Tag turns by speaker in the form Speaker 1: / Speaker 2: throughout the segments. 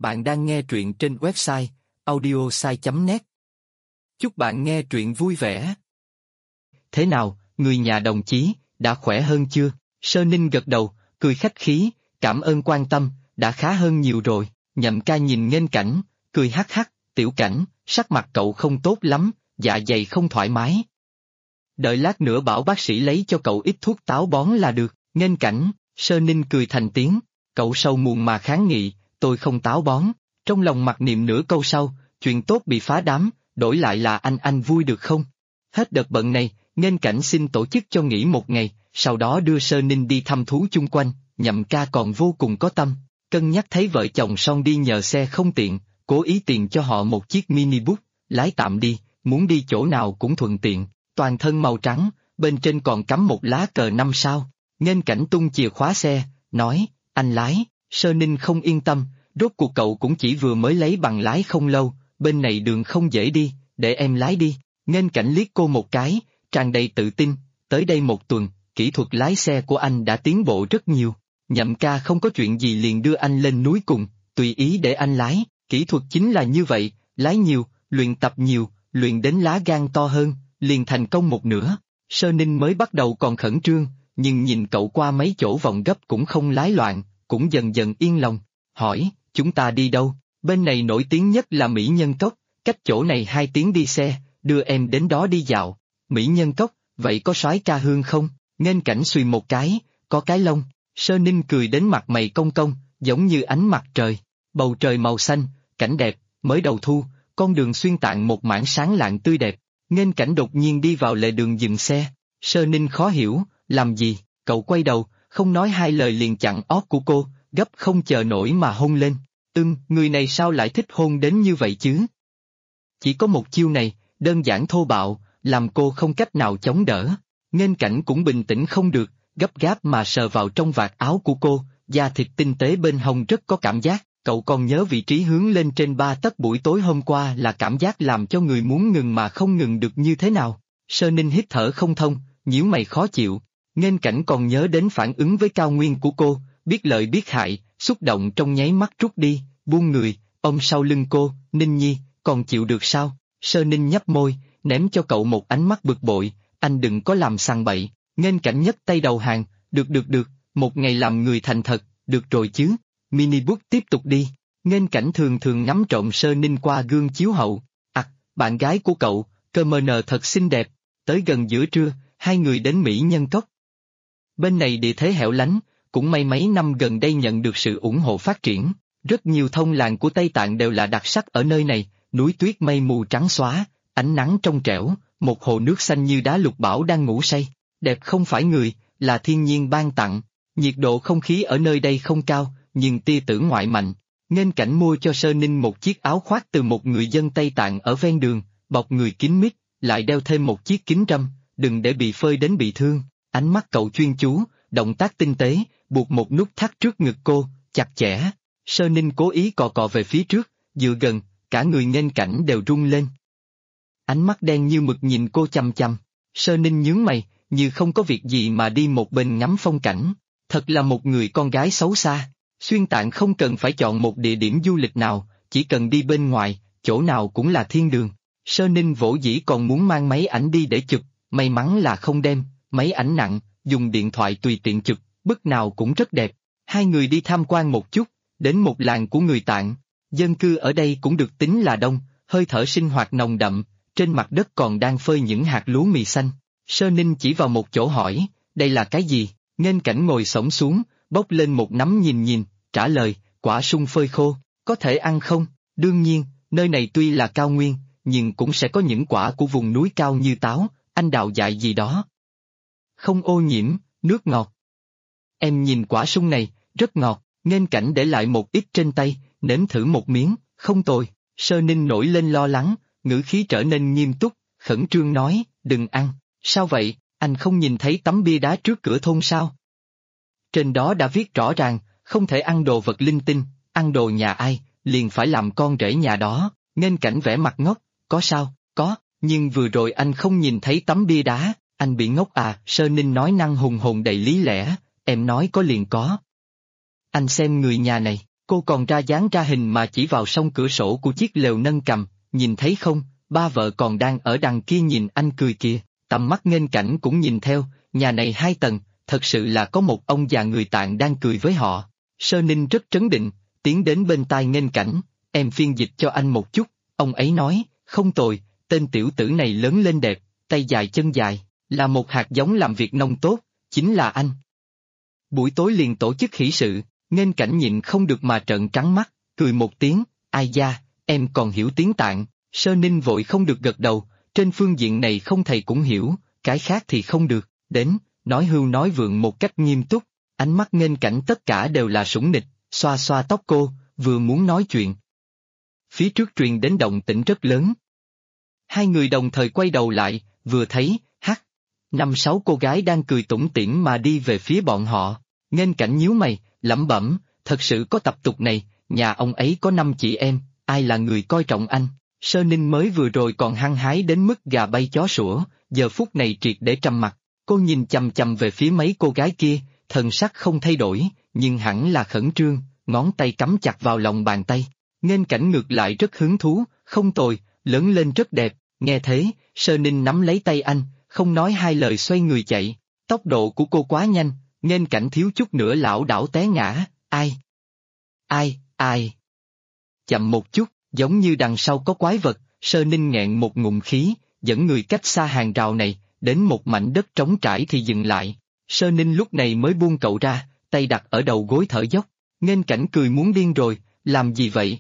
Speaker 1: Bạn đang nghe truyện trên website audiosai.net. Chúc bạn nghe truyện vui vẻ.
Speaker 2: Thế nào, người nhà đồng chí, đã khỏe hơn chưa? Sơ Ninh gật đầu, cười khách khí, cảm ơn quan tâm, đã khá hơn nhiều rồi. Nhậm ca nhìn Nghênh Cảnh, cười hắc hắc, Tiểu Cảnh, sắc mặt cậu không tốt lắm, dạ dày không thoải mái. Đợi lát nữa bảo bác sĩ lấy cho cậu ít thuốc táo bón là được. Nghênh Cảnh, Sơ Ninh cười thành tiếng, cậu sâu muộn mà kháng nghị, tôi không táo bón. Trong lòng mặc niệm nửa câu sau, chuyện tốt bị phá đám, đổi lại là anh vui được không? Hết đợt bận này, Nghênh Cảnh xin tổ chức cho nghỉ một ngày, sau đó đưa Sơ Ninh đi thăm thú chung quanh. Nhậm ca còn vô cùng có tâm, cân nhắc thấy vợ chồng son đi nhờ xe không tiện, cố ý tiền cho họ một chiếc mini bus, lái tạm đi, muốn đi chỗ nào cũng thuận tiện, toàn thân màu trắng, bên trên còn cắm một lá cờ 5 sao. Nghênh Cảnh tung chìa khóa xe, nói, anh lái. Sơ Ninh không yên tâm, rốt cuộc cậu cũng chỉ vừa mới lấy bằng lái không lâu, bên này đường không dễ đi, để em lái đi. Nghênh Cảnh liếc cô một cái, tràn đầy tự tin, tới đây một tuần, kỹ thuật lái xe của anh đã tiến bộ rất nhiều. Nhậm ca không có chuyện gì liền đưa anh lên núi cùng, tùy ý để anh lái, kỹ thuật chính là như vậy, lái nhiều, luyện tập nhiều, luyện đến lá gan to hơn, liền thành công một nửa. Sơ Ninh mới bắt đầu còn khẩn trương, nhưng nhìn cậu qua mấy chỗ vòng gấp cũng không lái loạn, cũng dần dần yên lòng. Hỏi, chúng ta đi đâu? Bên này nổi tiếng nhất là Mỹ Nhân Cốc, cách chỗ này 2 tiếng đi xe, đưa em đến đó đi dạo. Mỹ Nhân Cốc, vậy có soái ca Hương không? Nghênh Cảnh xùy một cái, có cái lông. Sơ Ninh cười đến mặt mày cong cong, giống như ánh mặt trời. Bầu trời màu xanh, cảnh đẹp, mới đầu thu, con đường xuyên tạng một mảng sáng lạng tươi đẹp. Nghênh Cảnh đột nhiên đi vào lề đường dừng xe. Sơ Ninh khó hiểu, làm gì? Cậu quay đầu, không nói hai lời liền chặn ót của cô, gấp không chờ nổi mà hôn lên. Người này sao lại thích hôn đến như vậy chứ? Chỉ có một chiêu này, đơn giản thô bạo, làm cô không cách nào chống đỡ. Nghênh Cảnh cũng bình tĩnh không được, gấp gáp mà sờ vào trong vạt áo của cô, da thịt tinh tế bên hông rất có cảm giác. Cậu còn nhớ vị trí hướng lên trên 3 tấc buổi tối hôm qua là cảm giác làm cho người muốn ngừng mà không ngừng được như thế nào? Sơ Ninh hít thở không thông, nhíu mày khó chịu. Nghênh Cảnh còn nhớ đến phản ứng với Cao Nguyên của cô, biết lợi biết hại, xúc động trong nháy mắt rút đi, buông người, ôm sau lưng cô, Ninh Nhi, còn chịu được sao? Sơ Ninh nhấp môi, ném cho cậu một ánh mắt bực bội, anh đừng có làm sằng bậy. Nghênh Cảnh nhấc tay đầu hàng, được, một ngày làm người thành thật, được rồi chứ. Mini bus tiếp tục đi. Nghênh Cảnh thường thường ngắm trộm Sơ Ninh qua gương chiếu hậu. Bạn gái của cậu, cơ mờ nờ thật xinh đẹp. Tới gần giữa trưa, hai người đến Mỹ Nhân Cốc. Bên này địa thế hẻo lánh, cũng may mấy năm gần đây nhận được sự ủng hộ phát triển. Rất nhiều thông làng của Tây Tạng đều là đặc sắc ở nơi này, núi tuyết mây mù trắng xóa, ánh nắng trong trẻo, một hồ nước xanh như đá lục bảo đang ngủ say. Đẹp không phải người, là thiên nhiên ban tặng. Nhiệt độ không khí ở nơi đây không cao, nhưng tia tử ngoại mạnh. Nghênh Cảnh mua cho Sơ Ninh một chiếc áo khoác từ một người dân Tây Tạng ở ven đường, bọc người kín mít, lại đeo thêm một chiếc kính râm, đừng để bị phơi đến bị thương. Ánh mắt cậu chuyên chú, động tác tinh tế, buộc một nút thắt trước ngực cô, chặt chẽ. Sơ Ninh cố ý cò cò về phía trước, dựa gần, cả người Nghênh Cảnh đều rung lên. Ánh mắt đen như mực nhìn cô chằm chằm. Sơ Ninh nhướng mày, như không có việc gì mà đi một bên ngắm phong cảnh. Thật là một người con gái xấu xa. Xuyên Tạng không cần phải chọn một địa điểm du lịch nào, chỉ cần đi bên ngoài, chỗ nào cũng là thiên đường. Sơ Ninh vỗ dĩ còn muốn mang máy ảnh đi để chụp, may mắn là không đem, máy ảnh nặng, dùng điện thoại tùy tiện chụp, bức nào cũng rất đẹp. Hai người đi tham quan một chút, đến một làng của người Tạng. Dân cư ở đây cũng được tính là đông, hơi thở sinh hoạt nồng đậm, trên mặt đất còn đang phơi những hạt lúa mì xanh. Sơ Ninh chỉ vào một chỗ hỏi, đây là cái gì? Nghênh Cảnh ngồi xổm xuống, bốc lên một nắm nhìn, trả lời, quả sung phơi khô, có thể ăn không? Đương nhiên, nơi này tuy là cao nguyên, nhưng cũng sẽ có những quả của vùng núi cao như táo, anh đào dại gì đó. Không ô nhiễm, nước ngọt. Em nhìn quả sung này, rất ngọt. Nghênh Cảnh để lại một ít trên tay, nếm thử một miếng, không tồi. Sơ Ninh nổi lên lo lắng, ngữ khí trở nên nghiêm túc, khẩn trương nói, đừng ăn. Sao vậy, anh không nhìn thấy tấm bia đá trước cửa thôn sao? Trên đó đã viết rõ ràng, không thể ăn đồ vật linh tinh, ăn đồ nhà ai, liền phải làm con rể nhà đó. Nghênh Cảnh vẻ mặt ngốc, có sao? Có, nhưng vừa rồi anh không nhìn thấy tấm bia đá, anh bị ngốc à? Sơ Ninh nói năng hùng hồn đầy lý lẽ, em nói có liền có. Anh xem người nhà này, Cô còn ra dáng ra hình mà chỉ vào song cửa sổ của chiếc lều nâng cầm, nhìn thấy không, ba vợ còn đang ở đằng kia nhìn anh cười kìa, tầm mắt Nghênh Cảnh cũng nhìn theo, nhà này 2 tầng, thật sự là có một ông già người Tạng đang cười với họ. Sơ Ninh rất trấn định, tiến đến bên tai Nghênh Cảnh, em phiên dịch cho anh một chút, ông ấy nói, không tồi, tên tiểu tử này lớn lên đẹp, tay dài chân dài, là một hạt giống làm việc nông tốt, chính là anh. Buổi tối liền tổ chức hỷ sự, Nghênh Cảnh nhịn không được mà trợn trắng mắt, cười một tiếng, ai da, em còn hiểu tiếng Tạng, Sơ Ninh vội không được gật đầu, trên phương diện này không thầy cũng hiểu, cái khác thì không được, đến, nói hưu nói vượng một cách nghiêm túc, ánh mắt Nghênh Cảnh tất cả đều là sủng nịch, xoa xoa tóc cô, vừa muốn nói chuyện. Phía trước truyền đến động tĩnh rất lớn. Hai người đồng thời quay đầu lại, vừa thấy, 5-6 cô gái đang cười tủm tỉm mà đi về phía bọn họ. Nghênh Cảnh nhíu mày, lẩm bẩm, thật sự có tập tục này, nhà ông ấy có 5 chị em, ai là người coi trọng anh? Sơ Ninh mới vừa rồi còn hăng hái đến mức gà bay chó sủa, giờ phút này triệt để trầm mặc. Cô nhìn chằm chằm về phía mấy cô gái kia, thần sắc không thay đổi, nhưng hẳn là khẩn trương, ngón tay cắm chặt vào lòng bàn tay. Nghênh Cảnh ngược lại rất hứng thú, không tồi, lớn lên rất đẹp, nghe thế, Sơ Ninh nắm lấy tay anh, không nói hai lời xoay người chạy. Tốc độ của cô quá nhanh, Nghênh Cảnh thiếu chút nữa lảo đảo té ngã, ai. Chậm một chút, giống như đằng sau có quái vật, Sơ Ninh nghẹn một ngụm khí, dẫn người cách xa hàng rào này, đến một mảnh đất trống trải thì dừng lại. Sơ Ninh lúc này mới buông cậu ra, tay đặt ở đầu gối thở dốc. Nghênh Cảnh cười muốn điên rồi, làm gì vậy?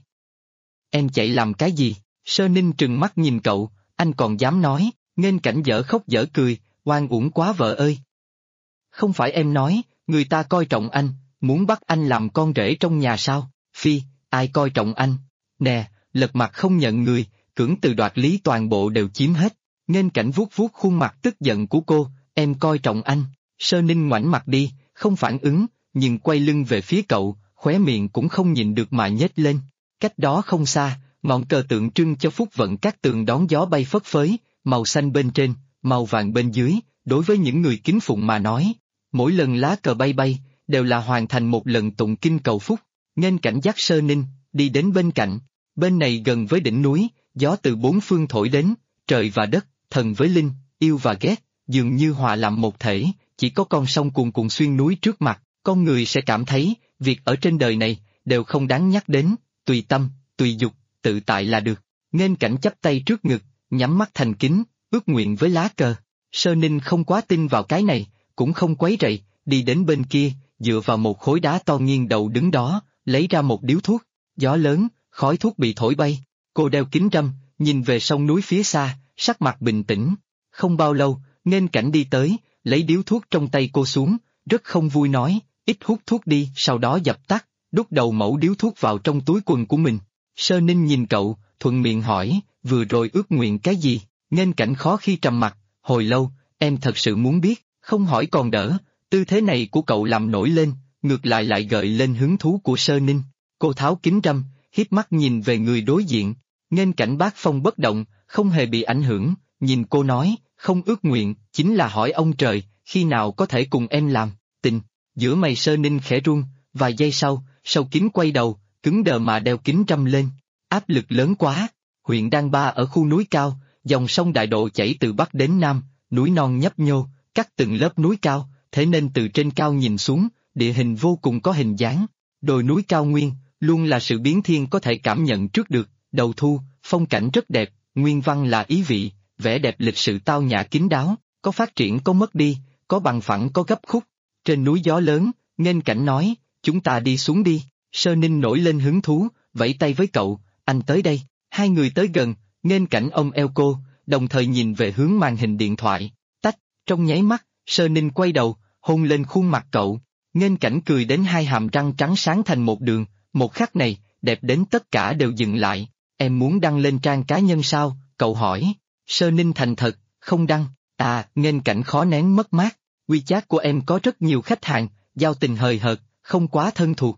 Speaker 2: Em chạy làm cái gì? Sơ Ninh trừng mắt nhìn cậu, anh còn dám nói, Nghênh Cảnh dở khóc dở cười, oan uổng quá vợ ơi. Không phải em nói, người ta coi trọng anh, muốn bắt anh làm con rể trong nhà sao? Phi, ai coi trọng anh? Nè, lật mặt không nhận người, cưỡng từ đoạt lý toàn bộ đều chiếm hết. Nghênh Cảnh vuốt vuốt khuôn mặt tức giận của cô, em coi trọng anh. Sơ Ninh ngoảnh mặt đi, không phản ứng, nhưng quay lưng về phía cậu, khóe miệng cũng không nhịn được mà nhếch lên. Cách đó không xa, ngọn cờ tượng trưng cho phúc vận các tường đón gió bay phất phới, màu xanh bên trên, màu vàng bên dưới, đối với những người kính phụng mà nói. Mỗi lần lá cờ bay bay, đều là hoàn thành một lần tụng kinh cầu phúc. Nghênh Cảnh dắt Sơ Ninh, đi đến bên cạnh. Bên này gần với đỉnh núi, gió từ bốn phương thổi đến, trời và đất, thần với linh, yêu và ghét, dường như hòa làm một thể, chỉ có con sông cuồn cuộn xuyên núi trước mặt, con người sẽ cảm thấy, việc ở trên đời này, đều không đáng nhắc đến, tùy tâm, tùy dục, tự tại là được. Nghênh Cảnh chắp tay trước ngực, nhắm mắt thành kính, ước nguyện với lá cờ. Sơ Ninh không quá tin vào cái này, cũng không quấy rầy, đi đến bên kia, dựa vào một khối đá to nghiêng đầu đứng đó, lấy ra một điếu thuốc. Gió lớn, khói thuốc bị thổi bay. Cô đeo kính râm, nhìn về sông núi phía xa, sắc mặt bình tĩnh. Không bao lâu, Nghênh Cảnh đi tới, lấy điếu thuốc trong tay cô xuống, rất không vui nói, ít hút thuốc đi, sau đó dập tắt, đút đầu mẩu điếu thuốc vào trong túi quần của mình. Sơ Ninh nhìn cậu, thuận miệng hỏi, vừa rồi ước nguyện cái gì? Nghênh Cảnh khó khi trầm mặt, hồi lâu, em thật sự muốn biết, không hỏi còn đỡ, tư thế này của cậu làm nổi lên, ngược lại gợi lên hứng thú của Sơ Ninh. Cô tháo kính râm, hiếp mắt nhìn về người đối diện, Nghênh Cảnh bát phong bất động, không hề bị ảnh hưởng, nhìn cô nói, không ước nguyện, chính là hỏi ông trời, khi nào có thể cùng em làm, tình. Giữa mày Sơ Ninh khẽ run, vài giây sau, sâu kín quay đầu, cứng đờ mà đeo kính râm lên. Áp lực lớn quá, huyện Đan Ba ở khu núi cao, dòng sông Đại Độ chảy từ Bắc đến Nam, núi non nhấp nhô, cắt từng lớp núi cao, thế nên từ trên cao nhìn xuống, địa hình vô cùng có hình dáng. Đồi núi cao nguyên, luôn là sự biến thiên có thể cảm nhận trước được, đầu thu, phong cảnh rất đẹp, nguyên văn là ý vị, vẻ đẹp lịch sự tao nhã kín đáo, có phát triển có mất đi, có bằng phẳng có gấp khúc. Trên núi gió lớn, Nghênh Cảnh nói, chúng ta đi xuống đi. Sơ Ninh nổi lên hứng thú, vẫy tay với cậu, anh tới đây. Hai người tới gần, Nghênh Cảnh ôm eo cô, đồng thời nhìn về hướng màn hình điện thoại. Tách, trong nháy mắt, Sơ Ninh quay đầu, hôn lên khuôn mặt cậu. Nghênh Cảnh cười đến hai hàm răng trắng sáng thành một đường, một khắc này, đẹp đến tất cả đều dừng lại. Em muốn đăng lên trang cá nhân sao? Cậu hỏi. Sơ Ninh thành thật, không đăng. Nghênh Cảnh khó nén mất mát. WeChat của em có rất nhiều khách hàng, giao tình hời hợt, không quá thân thuộc.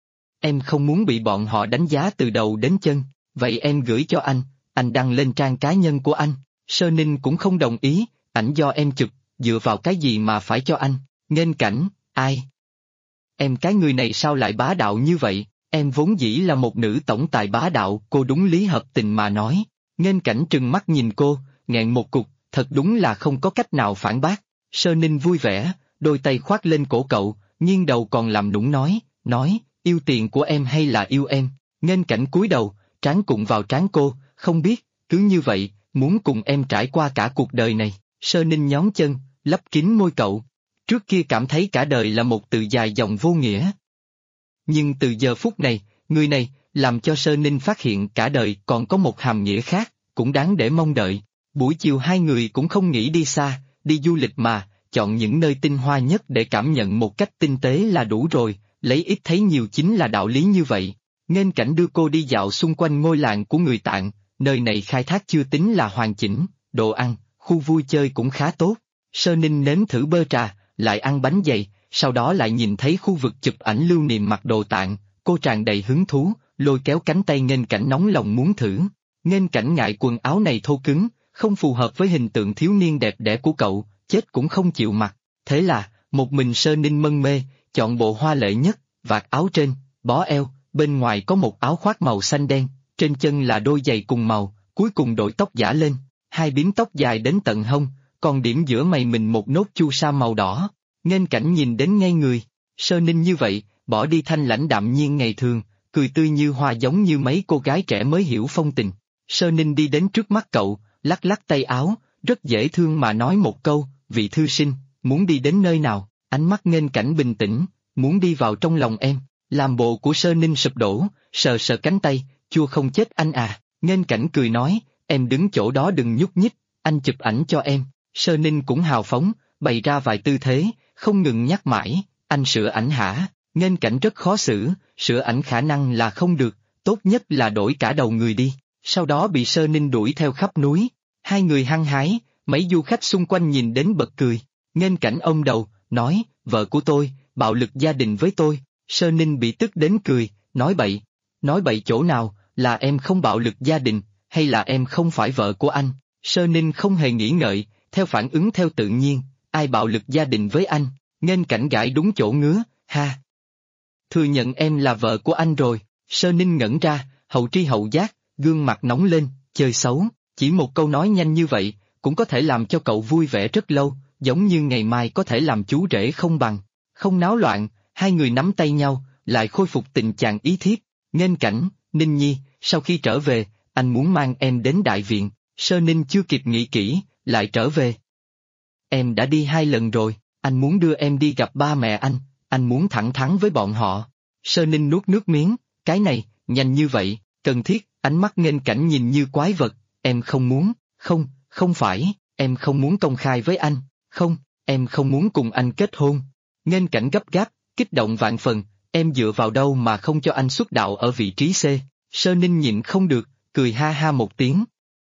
Speaker 2: Em không muốn bị bọn họ đánh giá từ đầu đến chân, vậy em gửi cho anh đăng lên trang cá nhân của anh. Sơ Ninh cũng không đồng ý, ảnh do em chụp, dựa vào cái gì mà phải cho anh? Nghênh Cảnh, ai? Em cái người này sao lại bá đạo như vậy? Em vốn dĩ là một nữ tổng tài bá đạo, cô đúng lý hợp tình mà nói. Nghênh Cảnh trừng mắt nhìn cô, nghẹn một cục, thật đúng là không có cách nào phản bác. Sơ Ninh vui vẻ, đôi tay khoác lên cổ cậu, nghiêng đầu còn làm nũng nói, yêu tiền của em hay là yêu em? Nghênh Cảnh cúi đầu, trán cụng vào trán cô, không biết, cứ như vậy, muốn cùng em trải qua cả cuộc đời này. Sơ Ninh nhón chân, lấp kín môi cậu. Trước kia cảm thấy cả đời là một từ dài dòng vô nghĩa. Nhưng từ giờ phút này, người này, làm cho Sơ Ninh phát hiện cả đời còn có một hàm nghĩa khác, cũng đáng để mong đợi. Buổi chiều hai người cũng không nghĩ đi xa, đi du lịch mà, chọn những nơi tinh hoa nhất để cảm nhận một cách tinh tế là đủ rồi, lấy ít thấy nhiều chính là đạo lý như vậy. Nghênh Cảnh đưa cô đi dạo xung quanh ngôi làng của người Tạng, nơi này khai thác chưa tính là hoàn chỉnh, đồ ăn, khu vui chơi cũng khá tốt. Sơ Ninh nếm thử bơ trà, lại ăn bánh dày, sau đó lại nhìn thấy khu vực chụp ảnh lưu niệm mặc đồ Tạng, cô tràn đầy hứng thú, lôi kéo cánh tay Nghênh Cảnh nóng lòng muốn thử. Nghênh Cảnh ngại quần áo này thô cứng, không phù hợp với hình tượng thiếu niên đẹp đẽ của cậu, chết cũng không chịu mặc. Thế là, một mình Sơ Ninh mân mê, chọn bộ hoa lệ nhất, vạt áo trên, bó eo, bên ngoài có một áo khoác màu xanh đen, trên chân là đôi giày cùng màu, cuối cùng đội tóc giả lên, hai bím tóc dài đến tận hông, còn điểm giữa mày mình một nốt chu sa màu đỏ. Nghênh Cảnh nhìn đến ngây người, Sơ Ninh như vậy, bỏ đi thanh lãnh đạm nhiên ngày thường, cười tươi như hoa giống như mấy cô gái trẻ mới hiểu phong tình. Sơ Ninh đi đến trước mắt cậu, lắc lắc tay áo, rất dễ thương mà nói một câu, vị thư sinh, muốn đi đến nơi nào? Ánh mắt Nghênh Cảnh bình tĩnh, muốn đi vào trong lòng em. Làm bộ của Sơ Ninh sụp đổ, sờ sờ cánh tay, chua không chết anh à. Nghênh Cảnh cười nói, em đứng chỗ đó đừng nhúc nhích, anh chụp ảnh cho em. Sơ Ninh cũng hào phóng, bày ra vài tư thế, không ngừng nhắc mãi, anh sửa ảnh hả? Nghênh Cảnh rất khó xử, sửa ảnh khả năng là không được, tốt nhất là đổi cả đầu người đi. Sau đó bị Sơ Ninh đuổi theo khắp núi, hai người hăng hái, mấy du khách xung quanh nhìn đến bật cười. Nghênh Cảnh ôm đầu, nói, vợ của tôi, bạo lực gia đình với tôi. Sơ Ninh bị tức đến cười, nói bậy chỗ nào, là em không bạo lực gia đình, hay là em không phải vợ của anh? Sơ Ninh không hề nghĩ ngợi, theo phản ứng theo tự nhiên, ai bạo lực gia đình với anh? Nghênh Cảnh gãi đúng chỗ ngứa, ha. Thừa nhận em là vợ của anh rồi. Sơ Ninh ngẩn ra, hậu tri hậu giác, gương mặt nóng lên, chơi xấu, chỉ một câu nói nhanh như vậy, cũng có thể làm cho cậu vui vẻ rất lâu, giống như ngày mai có thể làm chú rể không bằng. Không náo loạn, hai người nắm tay nhau, lại khôi phục tình trạng ý thiết. Nghênh Cảnh, Ninh Nhi, sau khi trở về, anh muốn mang em đến đại viện. Sơ Ninh chưa kịp nghĩ kỹ, lại trở về. Em đã đi 2 lần rồi, anh muốn đưa em đi gặp ba mẹ anh muốn thẳng thắn với bọn họ. Sơ Ninh nuốt nước miếng, cái này, nhanh như vậy, cần thiết, ánh mắt Nghênh Cảnh nhìn như quái vật, em không muốn, không phải, em không muốn công khai với anh, không, em không muốn cùng anh kết hôn. Nghênh Cảnh gấp gáp, kích động vạn phần, em dựa vào đâu mà không cho anh xuất đạo ở vị trí C? Sơ Ninh nhịn không được, cười ha ha một tiếng.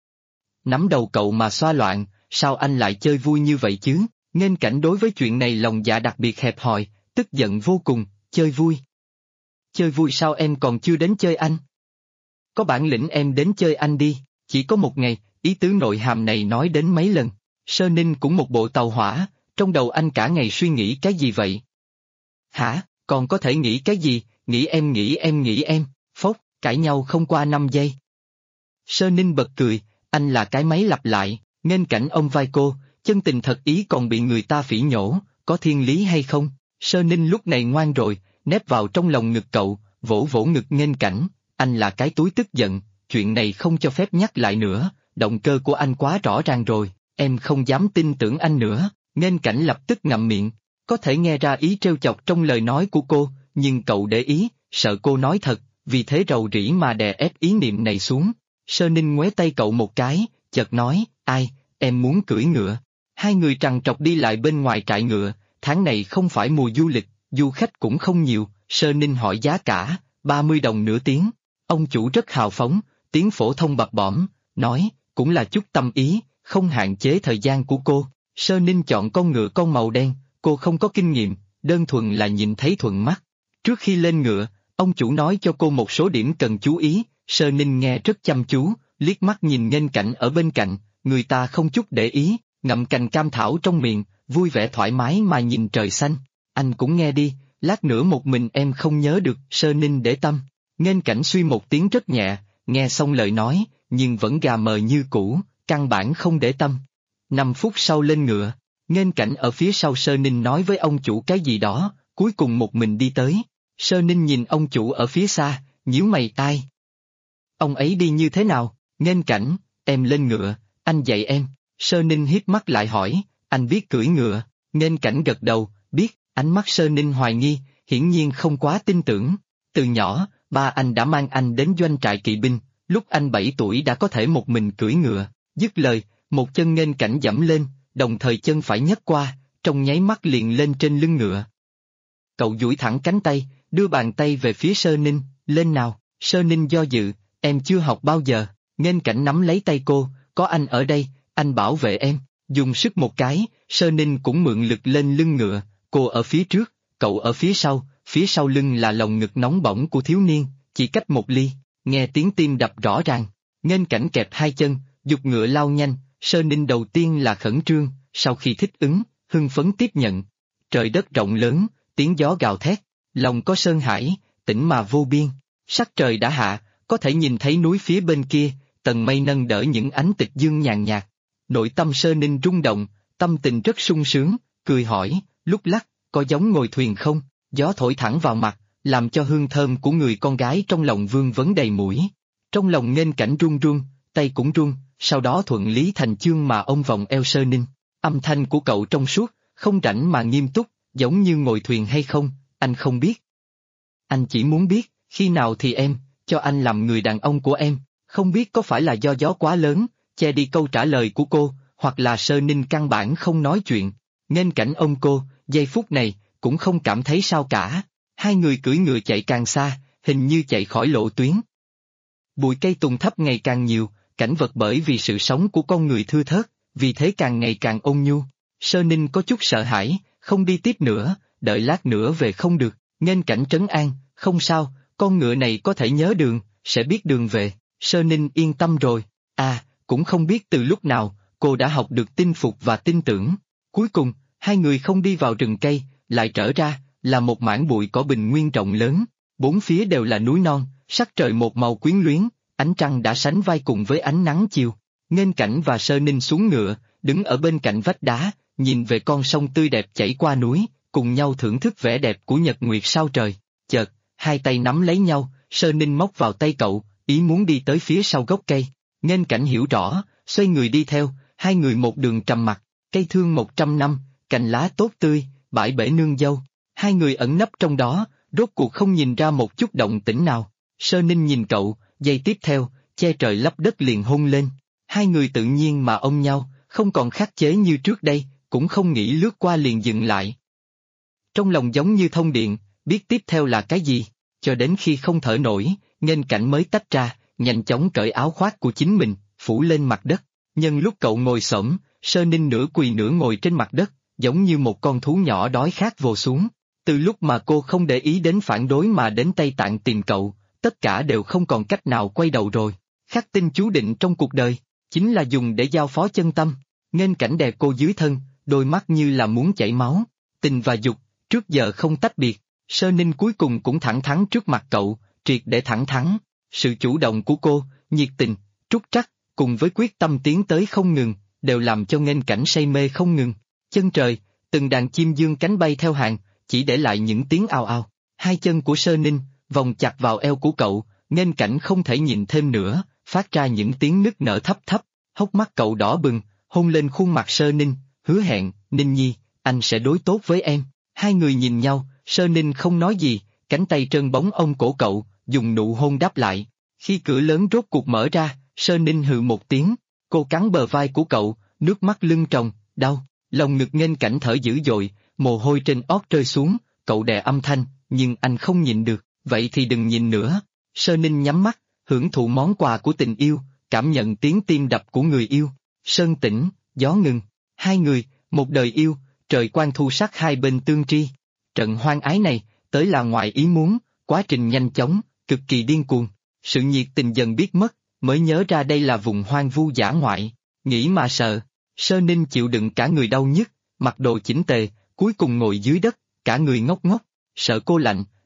Speaker 2: Nắm đầu cậu mà xoa loạn, sao anh lại chơi vui như vậy chứ? Nghênh Cảnh đối với chuyện này lòng dạ đặc biệt hẹp hòi, tức giận vô cùng, chơi vui. Chơi vui sao em còn chưa đến chơi anh? Có bản lĩnh em đến chơi anh đi, chỉ có một ngày, ý tứ nội hàm này nói đến mấy lần. Sơ Ninh cũng một bộ tàu hỏa, trong đầu anh cả ngày suy nghĩ cái gì vậy? Hả, còn có thể nghĩ cái gì, nghĩ em, phốt, cãi nhau không qua 5 giây. Sơ Ninh bật cười, anh là cái máy lặp lại. Nghênh Cảnh ôm vai cô, chân tình thật ý còn bị người ta phỉ nhổ, có thiên lý hay không? Sơ Ninh lúc này ngoan rồi, nép vào trong lòng ngực cậu, vỗ vỗ ngực Nghênh Cảnh, anh là cái túi tức giận, chuyện này không cho phép nhắc lại nữa, động cơ của anh quá rõ ràng rồi, em không dám tin tưởng anh nữa. Nghênh Cảnh lập tức ngậm miệng, có thể nghe ra ý trêu chọc trong lời nói của cô, nhưng cậu để ý, sợ cô nói thật, vì thế rầu rĩ mà đè ép ý niệm này xuống. Sơ Ninh ngoé tay cậu một cái, chợt nói, ai, em muốn cưỡi ngựa. Hai người trằn trọc đi lại bên ngoài trại ngựa, tháng này không phải mùa du lịch, du khách cũng không nhiều. Sơ Ninh hỏi giá cả, 30 đồng nửa tiếng. Ông chủ rất hào phóng, tiếng phổ thông bập bõm, nói, cũng là chút tâm ý, không hạn chế thời gian của cô. Sơ Ninh chọn con ngựa con màu đen, cô không có kinh nghiệm, đơn thuần là nhìn thấy thuận mắt. Trước khi lên ngựa, ông chủ nói cho cô một số điểm cần chú ý, Sơ Ninh nghe rất chăm chú, liếc mắt nhìn Nghênh Cảnh ở bên cạnh, người ta không chút để ý, ngậm cành cam thảo trong miệng, vui vẻ thoải mái mà nhìn trời xanh. Anh cũng nghe đi, lát nữa một mình em không nhớ được. Sơ Ninh để tâm, Nghênh Cảnh suy một tiếng rất nhẹ, nghe xong lời nói, nhưng vẫn gà mờ như cũ, căn bản không để tâm. 5 phút sau lên ngựa, Nghênh Cảnh ở phía sau Sơ Ninh nói với ông chủ cái gì đó, cuối cùng một mình đi tới. Sơ Ninh nhìn ông chủ ở phía xa, nhíu mày tai. Ông ấy đi như thế nào? Nghênh Cảnh, em lên ngựa, anh dạy em. Sơ Ninh híp mắt lại hỏi, anh biết cưỡi ngựa? Nghênh Cảnh gật đầu, biết, ánh mắt Sơ Ninh hoài nghi, hiển nhiên không quá tin tưởng. Từ nhỏ, ba anh đã mang anh đến doanh trại kỵ binh, lúc anh 7 tuổi đã có thể một mình cưỡi ngựa. Dứt lời, một chân Nghênh Cảnh giẫm lên, đồng thời chân phải nhấc qua, trong nháy mắt liền lên trên lưng ngựa. Cậu duỗi thẳng cánh tay, đưa bàn tay về phía Sơ Ninh, lên nào. Sơ Ninh do dự, em chưa học bao giờ. Nghênh Cảnh nắm lấy tay cô, có anh ở đây, anh bảo vệ em. Dùng sức một cái, Sơ Ninh cũng mượn lực lên lưng ngựa, cô ở phía trước, cậu ở phía sau lưng là lồng ngực nóng bỏng của thiếu niên, chỉ cách một ly, nghe tiếng tim đập rõ ràng. Nghênh Cảnh kẹp hai chân, giục ngựa lao nhanh, Sơ Ninh đầu tiên là khẩn trương, sau khi thích ứng, hưng phấn tiếp nhận. Trời đất rộng lớn, tiếng gió gào thét, lòng có sơn hải, tĩnh mà vô biên. Sắc trời đã hạ, có thể nhìn thấy núi phía bên kia, tầng mây nâng đỡ những ánh tịch dương nhàn nhạt. Nội tâm Sơ Ninh rung động, tâm tình rất sung sướng, cười hỏi, lúc lắc, có giống ngồi thuyền không? Gió thổi thẳng vào mặt, làm cho hương thơm của người con gái trong lòng vương vấn đầy mũi. Trong lòng Nghênh Cảnh run run, tay cũng run, sau đó thuận lý thành chương mà ôm vòng eo Sơ Ninh. Âm thanh của cậu trong suốt, không rảnh mà nghiêm túc, giống như ngồi thuyền hay không, anh không biết. Anh chỉ muốn biết, khi nào thì em, cho anh làm người đàn ông của em, không biết có phải là do gió quá lớn, che đi câu trả lời của cô, hoặc là Sơ Ninh căn bản không nói chuyện. Nghênh Cảnh ôm cô, giây phút này, cũng không cảm thấy sao cả. Hai người cưỡi ngựa chạy càng xa, hình như chạy khỏi lộ tuyến. Bụi cây tùng thấp ngày càng nhiều, cảnh vật bởi vì sự sống của con người thưa thớt, vì thế càng ngày càng ôn nhu. Sơ Ninh có chút sợ hãi, không đi tiếp nữa, đợi lát nữa về không được. Nghênh Cảnh trấn an, không sao, con ngựa này có thể nhớ đường, sẽ biết đường về. Sơ Ninh yên tâm rồi. À, cũng không biết từ lúc nào, cô đã học được tin phục và tin tưởng. Cuối cùng, hai người không đi vào rừng cây, lại trở ra, là một mảng bụi cỏ bình nguyên rộng lớn. Bốn phía đều là núi non, sắc trời một màu quyến luyến, ánh trăng đã sánh vai cùng với ánh nắng chiều. Nghênh Cảnh và Sơ Ninh xuống ngựa, đứng ở bên cạnh vách đá, nhìn về con sông tươi đẹp chảy qua núi, cùng nhau thưởng thức vẻ đẹp của nhật nguyệt sao trời. Chợt, hai tay nắm lấy nhau, Sơ Ninh móc vào tay cậu, ý muốn đi tới phía sau gốc cây. Nghênh Cảnh hiểu rõ, xoay người đi theo, hai người một đường trầm mặc, cây thương 100 năm, cành lá tốt tươi, bãi bể nương dâu. Hai người ẩn nấp trong đó, rốt cuộc không nhìn ra một chút động tĩnh nào. Sơ Ninh nhìn cậu, giây tiếp theo, che trời lấp đất liền hôn lên. Hai người tự nhiên mà ôm nhau, không còn khắc chế như trước đây, cũng không nghĩ lướt qua liền dừng lại. Trong lòng giống như thông điện, biết tiếp theo là cái gì, cho đến khi không thở nổi, Nghênh Cảnh mới tách ra, nhanh chóng cởi áo khoác của chính mình, phủ lên mặt đất. Nhân lúc cậu ngồi xổm, Sơ Ninh nửa quỳ nửa ngồi trên mặt đất, giống như một con thú nhỏ đói khát vồ xuống. Từ lúc mà cô không để ý đến phản đối mà đến Tây Tạng tìm cậu, tất cả đều không còn cách nào quay đầu rồi. Khắc tinh chú định trong cuộc đời, chính là dùng để giao phó chân tâm. Nghênh Cảnh đè cô dưới thân, đôi mắt như là muốn chảy máu. Tình và dục, trước giờ không tách biệt. Sơ Ninh cuối cùng cũng thẳng thắn trước mặt cậu, triệt để thẳng thắn. Sự chủ động của cô, nhiệt tình, trúc trắc, cùng với quyết tâm tiến tới không ngừng, đều làm cho Nghênh Cảnh say mê không ngừng. Chân trời, từng đàn chim dương cánh bay theo hàng, chỉ để lại những tiếng ào ào. Hai chân của Sơ Ninh, vòng chặt vào eo của cậu, Nghênh Cảnh không thể nhịn thêm nữa, phát ra những tiếng nức nở thấp thấp. Hốc mắt cậu đỏ bừng, hôn lên khuôn mặt Sơ Ninh, hứa hẹn, Ninh Nhi, anh sẽ đối tốt với em. Hai người nhìn nhau, Sơ Ninh không nói gì, cánh tay trơn bóng ôm cổ cậu, dùng nụ hôn đáp lại. Khi cửa lớn rốt cuộc mở ra, Sơ Ninh hừ một tiếng, cô cắn bờ vai của cậu, nước mắt lưng tròng, đau, lòng ngực Nghênh Cảnh thở dữ dội, mồ hôi trên ót rơi xuống, cậu đè âm thanh, nhưng anh không nhịn được, vậy thì đừng nhìn nữa. Sơ Ninh nhắm mắt, hưởng thụ món quà của tình yêu, cảm nhận tiếng tim đập của người yêu. Sơn tĩnh, gió ngừng, hai người, một đời yêu, trời quang thu sắc hai bên tương tri. Trận hoang ái này, tới là ngoài ý muốn, quá trình nhanh chóng, cực kỳ điên cuồng. Sự nhiệt tình dần biết mất, mới nhớ ra đây là vùng hoang vu dã ngoại. Nghĩ mà sợ, Sơ Ninh chịu đựng cả người đau nhức, mặc đồ chỉnh tề, cuối cùng ngồi dưới đất, cả người ngốc ngốc. Sợ cô lạnh,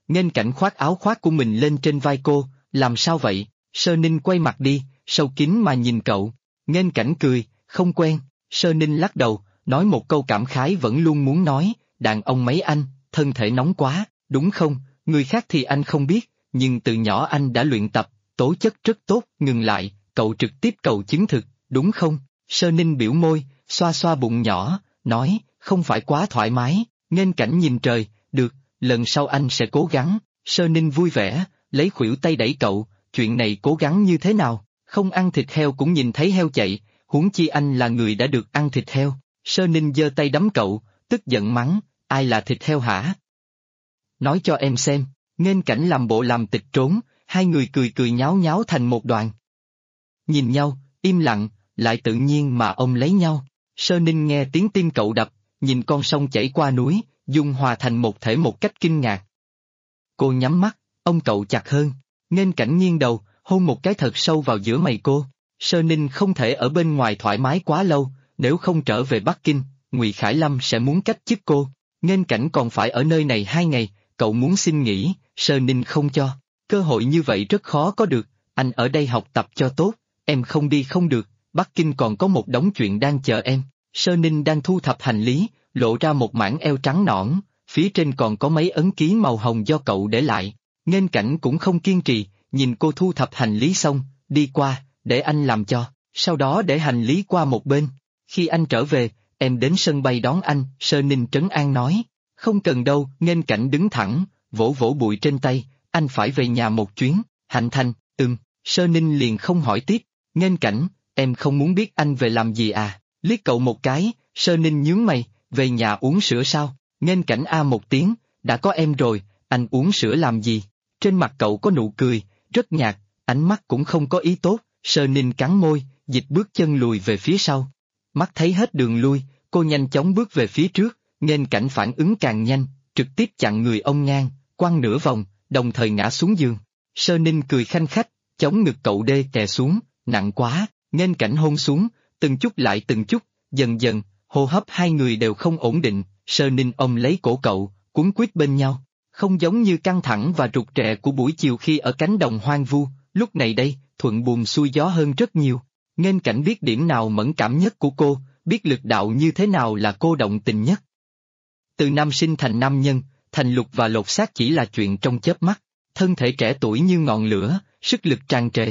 Speaker 2: Nghênh Cảnh khoác áo khoác của mình lên trên vai cô, làm sao vậy? Sơ Ninh quay mặt đi, sâu kín mà nhìn cậu. Nghênh Cảnh cười, không quen. Sơ Ninh lắc đầu, nói một câu cảm khái vẫn luôn muốn nói, đàn ông mấy anh, thân thể nóng quá, đúng không? Người khác thì anh không biết, nhưng từ nhỏ anh đã luyện tập, tố chất rất tốt. Ngừng lại, cậu trực tiếp cầu chứng thực, đúng không? Sơ Ninh biểu môi, xoa xoa bụng nhỏ, nói, không phải quá thoải mái. Nghênh Cảnh nhìn trời, được, lần sau anh sẽ cố gắng. Sơ Ninh vui vẻ, lấy khuỷu tay đẩy cậu, chuyện này cố gắng như thế nào? Không ăn thịt heo cũng nhìn thấy heo chạy, huống chi anh là người đã được ăn thịt heo. Sơ Ninh giơ tay đấm cậu, tức giận mắng, ai là thịt heo hả? Nói cho em xem. Nghênh Cảnh làm bộ làm tịch trốn, hai người cười cười nháo nháo thành một đoàn. Nhìn nhau, im lặng, lại tự nhiên mà ôm lấy nhau. Sơ Ninh nghe tiếng tim cậu đập, nhìn con sông chảy qua núi, dung hòa thành một thể một cách kinh ngạc. Cô nhắm mắt, ôm cậu chặt hơn. Nghênh Cảnh nghiêng đầu, hôn một cái thật sâu vào giữa mày cô. Sơ Ninh không thể ở bên ngoài thoải mái quá lâu, nếu không trở về Bắc Kinh, Ngụy Khải Lâm sẽ muốn cách chức cô. Nghênh Cảnh còn phải ở nơi này 2 ngày, cậu muốn xin nghỉ, Sơ Ninh không cho. Cơ hội như vậy rất khó có được, anh ở đây học tập cho tốt, em không đi không được, Bắc Kinh còn có một đống chuyện đang chờ em. Sơ Ninh đang thu thập hành lý, lộ ra một mảng eo trắng nõn, phía trên còn có mấy ấn ký màu hồng do cậu để lại. Nghênh Cảnh cũng không kiên trì, nhìn cô thu thập hành lý xong, đi qua, để anh làm cho, sau đó để hành lý qua một bên. Khi anh trở về, em đến sân bay đón anh, Sơ Ninh trấn an nói. Không cần đâu. Nghênh Cảnh đứng thẳng, vỗ vỗ bụi trên tay, anh phải về nhà một chuyến. Hạnh Thành, Sơ Ninh liền không hỏi tiếp. Nghênh Cảnh, em không muốn biết anh về làm gì à? Liếc cậu một cái, Sơ Ninh nhướng mày, về nhà uống sữa sao? Nghênh Cảnh a một tiếng, đã có em rồi, anh uống sữa làm gì? Trên mặt cậu có nụ cười, rất nhạt, ánh mắt cũng không có ý tốt. Sơ Ninh cắn môi, dịch bước chân lùi về phía sau. Mắt thấy hết đường lui, cô nhanh chóng bước về phía trước. Nghênh Cảnh phản ứng càng nhanh, trực tiếp chặn người ông ngang, quăng nửa vòng, đồng thời ngã xuống giường. Sơ Ninh cười khanh khách, chống ngực cậu đè xuống, nặng quá. Nghênh Cảnh hôn xuống, từng chút lại từng chút, dần dần, hô hấp hai người đều không ổn định. Sơ Ninh ôm lấy cổ cậu, cuốn quýt bên nhau, không giống như căng thẳng và rụt rè của buổi chiều khi ở cánh đồng hoang vu. Lúc này đây, thuận buồm xuôi gió hơn rất nhiều. Nghênh Cảnh biết điểm nào mẫn cảm nhất của cô, biết lực đạo như thế nào là cô động tình nhất. Từ nam sinh thành nam nhân, thành lục và lột xác chỉ là chuyện trong chớp mắt, thân thể trẻ tuổi như ngọn lửa, sức lực tràn trề.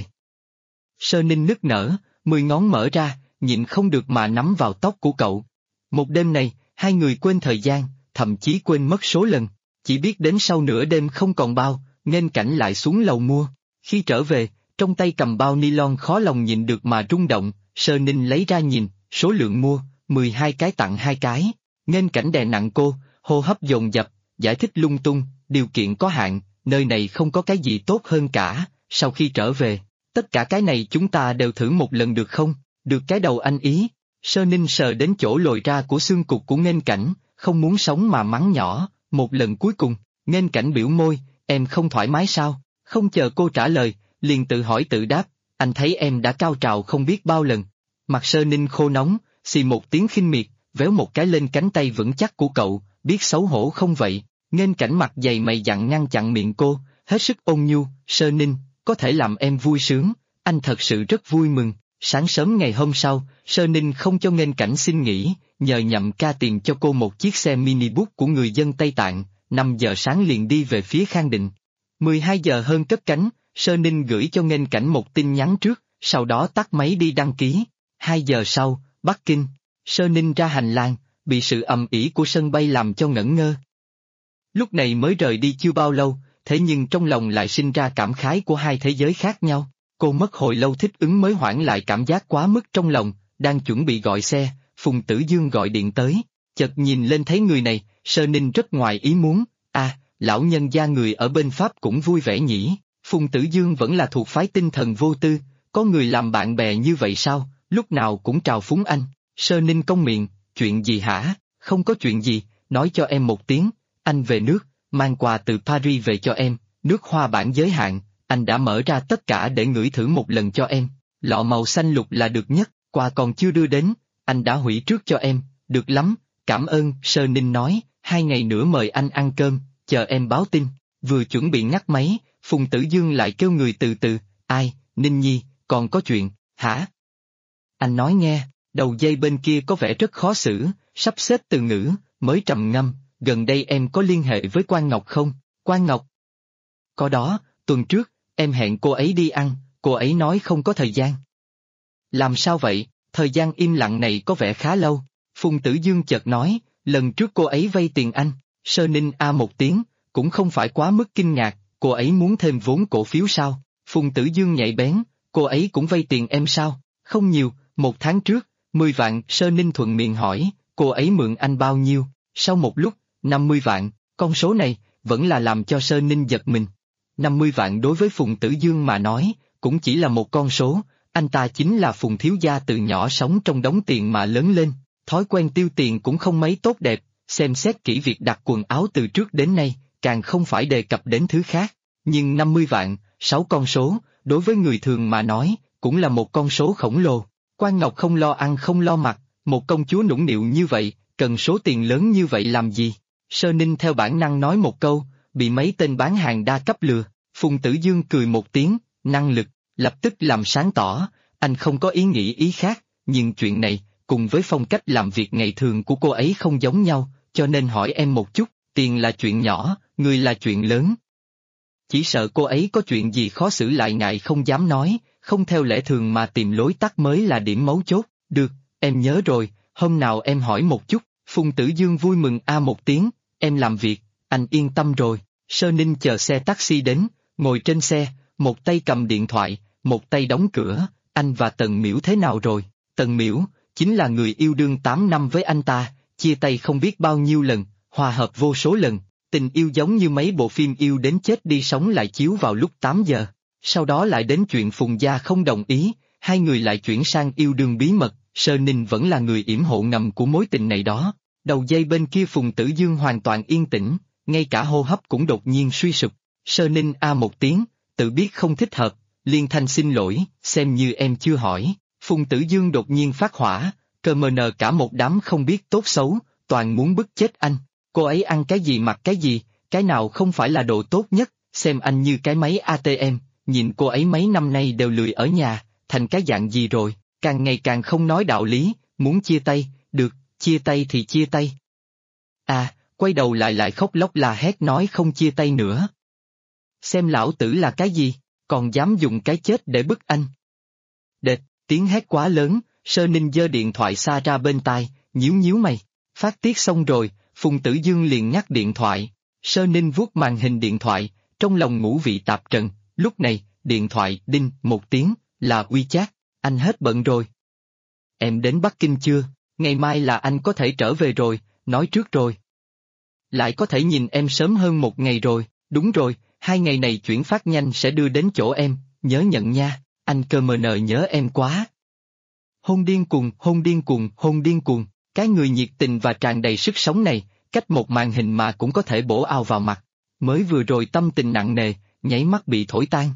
Speaker 2: Sơ Ninh nức nở, 10 ngón mở ra, nhịn không được mà nắm vào tóc của cậu. Một đêm này, hai người quên thời gian, thậm chí quên mất số lần, chỉ biết đến sau nửa đêm không còn bao, Nghênh Cảnh lại xuống lầu mua. Khi trở về, trong tay cầm bao nylon khó lòng nhịn được mà rung động. Sơ Ninh lấy ra nhìn, số lượng mua, 12 cái tặng 2 cái. Nghênh Cảnh đè nặng cô, hô hấp dồn dập, giải thích lung tung, điều kiện có hạn, nơi này không có cái gì tốt hơn cả. Sau khi trở về, tất cả cái này chúng ta đều thử một lần được không? Được. Cái đầu anh ý. Sơ Ninh sờ đến chỗ lồi ra của xương cụt của Nghênh Cảnh, không muốn sống mà mắng nhỏ, một lần cuối cùng. Nghênh Cảnh biểu môi, em không thoải mái sao? Không chờ cô trả lời, liền tự hỏi tự đáp, anh thấy em đã cao trào không biết bao lần. Mặt Sơ Ninh khô nóng, xì một tiếng khinh miệt, véo một cái lên cánh tay vững chắc của cậu, biết xấu hổ không vậy? Nghênh Cảnh mặt dày mày dặn ngăn chặn miệng cô, hết sức ôn nhu, Sơ Ninh, có thể làm em vui sướng, anh thật sự rất vui mừng. Sáng sớm ngày hôm sau, Sơ Ninh không cho Nghênh Cảnh xin nghỉ, nhờ Nhậm ca tìm cho cô một chiếc xe mini bus của người dân Tây Tạng, 5 giờ sáng liền đi về phía Khang Định. 12 giờ hơn cất cánh, Sơ Ninh gửi cho Nghênh Cảnh một tin nhắn trước, sau đó tắt máy đi đăng ký. 2 giờ sau, Bắc Kinh. Sơ Ninh ra hành lang, bị sự ầm ĩ của sân bay làm cho ngẩn ngơ. Lúc này mới rời đi chưa bao lâu, thế nhưng trong lòng lại sinh ra cảm khái của hai thế giới khác nhau. Cô mất hồi lâu thích ứng mới hoãn lại cảm giác quá mức trong lòng, đang chuẩn bị gọi xe, Phùng Tử Dương gọi điện tới. Chợt nhìn lên thấy người này, Sơ Ninh rất ngoài ý muốn, lão nhân gia người ở bên Pháp cũng vui vẻ nhỉ. Phùng Tử Dương vẫn là thuộc phái tinh thần vô tư, có người làm bạn bè như vậy sao, lúc nào cũng trào phúng anh. Sơ Ninh cong miệng, chuyện gì hả? Không có chuyện gì, nói cho em một tiếng, anh về nước, mang quà từ Paris về cho em, nước hoa bản giới hạn, anh đã mở ra tất cả để ngửi thử một lần cho em, lọ màu xanh lục là được nhất, quà còn chưa đưa đến, anh đã hủy trước cho em, được lắm, cảm ơn. Sơ Ninh nói, 2 ngày nữa mời anh ăn cơm, chờ em báo tin. Vừa chuẩn bị ngắt máy, Phùng Tử Dương lại kêu người từ từ, ai, Ninh Nhi, còn có chuyện, hả? Anh nói nghe, đầu dây bên kia có vẻ rất khó xử, sắp xếp từ ngữ, mới trầm ngâm, gần đây em có liên hệ với Quan Ngọc không? Quan Ngọc? Có đó, tuần trước, em hẹn cô ấy đi ăn, cô ấy nói không có thời gian. Làm sao vậy, thời gian im lặng này có vẻ khá lâu, Phùng Tử Dương chợt nói, lần trước cô ấy vay tiền anh, Sơ Ninh một tiếng, cũng không phải quá mức kinh ngạc, cô ấy muốn thêm vốn cổ phiếu sao? Phùng Tử Dương nhạy bén, cô ấy cũng vay tiền em sao? Không nhiều, 1 tháng trước, 10 vạn, Sơ Ninh thuận miệng hỏi, cô ấy mượn anh bao nhiêu? Sau một lúc, 50 vạn, con số này, vẫn là làm cho Sơ Ninh giật mình. 50 vạn đối với Phùng Tử Dương mà nói, cũng chỉ là một con số, anh ta chính là Phùng thiếu gia từ nhỏ sống trong đống tiền mà lớn lên, thói quen tiêu tiền cũng không mấy tốt đẹp, xem xét kỹ việc đặt quần áo từ trước đến nay, càng không phải đề cập đến thứ khác. Nhưng 50 vạn, 6 con số, đối với người thường mà nói, cũng là một con số khổng lồ. Quan Ngọc không lo ăn không lo mặc, một công chúa nũng nịu như vậy, cần số tiền lớn như vậy làm gì? Sơ Ninh theo bản năng nói một câu, bị mấy tên bán hàng đa cấp lừa. Phùng Tử Dương cười một tiếng, năng lực, lập tức làm sáng tỏ, anh không có ý nghĩ ý khác, nhưng chuyện này, cùng với phong cách làm việc ngày thường của cô ấy không giống nhau, cho nên hỏi em một chút, tiền là chuyện nhỏ, người là chuyện lớn. Chỉ sợ cô ấy có chuyện gì khó xử lại ngại không dám nói, không theo lẽ thường mà tìm lối tắt mới là điểm mấu chốt. Được, em nhớ rồi, hôm nào em hỏi một chút. Phùng Tử Dương vui mừng một tiếng, em làm việc, anh yên tâm rồi. Sơ Ninh chờ xe taxi đến, ngồi trên xe, một tay cầm điện thoại, một tay đóng cửa. Anh và Tần Miễu thế nào rồi? Tần Miễu, chính là người yêu đương 8 năm với anh ta, chia tay không biết bao nhiêu lần, hòa hợp vô số lần. Tình yêu giống như mấy bộ phim yêu đến chết đi sống lại chiếu vào lúc 8 giờ. Sau đó lại đến chuyện Phùng gia không đồng ý, hai người lại chuyển sang yêu đương bí mật, Sơ Ninh vẫn là người yểm hộ ngầm của mối tình này đó. Đầu dây bên kia Phùng Tử Dương hoàn toàn yên tĩnh, ngay cả hô hấp cũng đột nhiên suy sụp. Sơ Ninh một tiếng, tự biết không thích hợp, liên thanh xin lỗi, xem như em chưa hỏi. Phùng Tử Dương đột nhiên phát hỏa, cờ mờ nờ cả một đám không biết tốt xấu, toàn muốn bức chết anh. Cô ấy ăn cái gì mặc cái gì, cái nào không phải là đồ tốt nhất, xem anh như cái máy ATM, nhìn cô ấy mấy năm nay đều lười ở nhà, thành cái dạng gì rồi, càng ngày càng không nói đạo lý, muốn chia tay, được, chia tay thì chia tay. Quay đầu lại khóc lóc la hét nói không chia tay nữa. Xem lão tử là cái gì, còn dám dùng cái chết để bức anh. Đệt, tiếng hét quá lớn, Sơ Ninh giơ điện thoại xa ra bên tai, nhíu nhíu mày, phát tiết xong rồi. Phùng Tử Dương liền nhắc điện thoại, Sơ Ninh vuốt màn hình điện thoại, trong lòng ngũ vị tạp trần, lúc này, điện thoại đinh một tiếng, là WeChat, anh hết bận rồi. Em đến Bắc Kinh chưa, ngày mai là anh có thể trở về rồi, nói trước rồi. Lại có thể nhìn em sớm hơn 1 ngày rồi, đúng rồi, 2 ngày này chuyển phát nhanh sẽ đưa đến chỗ em, nhớ nhận nha, anh cơ mờ nờ nhớ em quá. Hôn điên cuồng, hôn điên cuồng, hôn điên cuồng. Cái người nhiệt tình và tràn đầy sức sống này, cách một màn hình mà cũng có thể bổ ào vào mặt. Mới vừa rồi tâm tình nặng nề, nháy mắt bị thổi tan.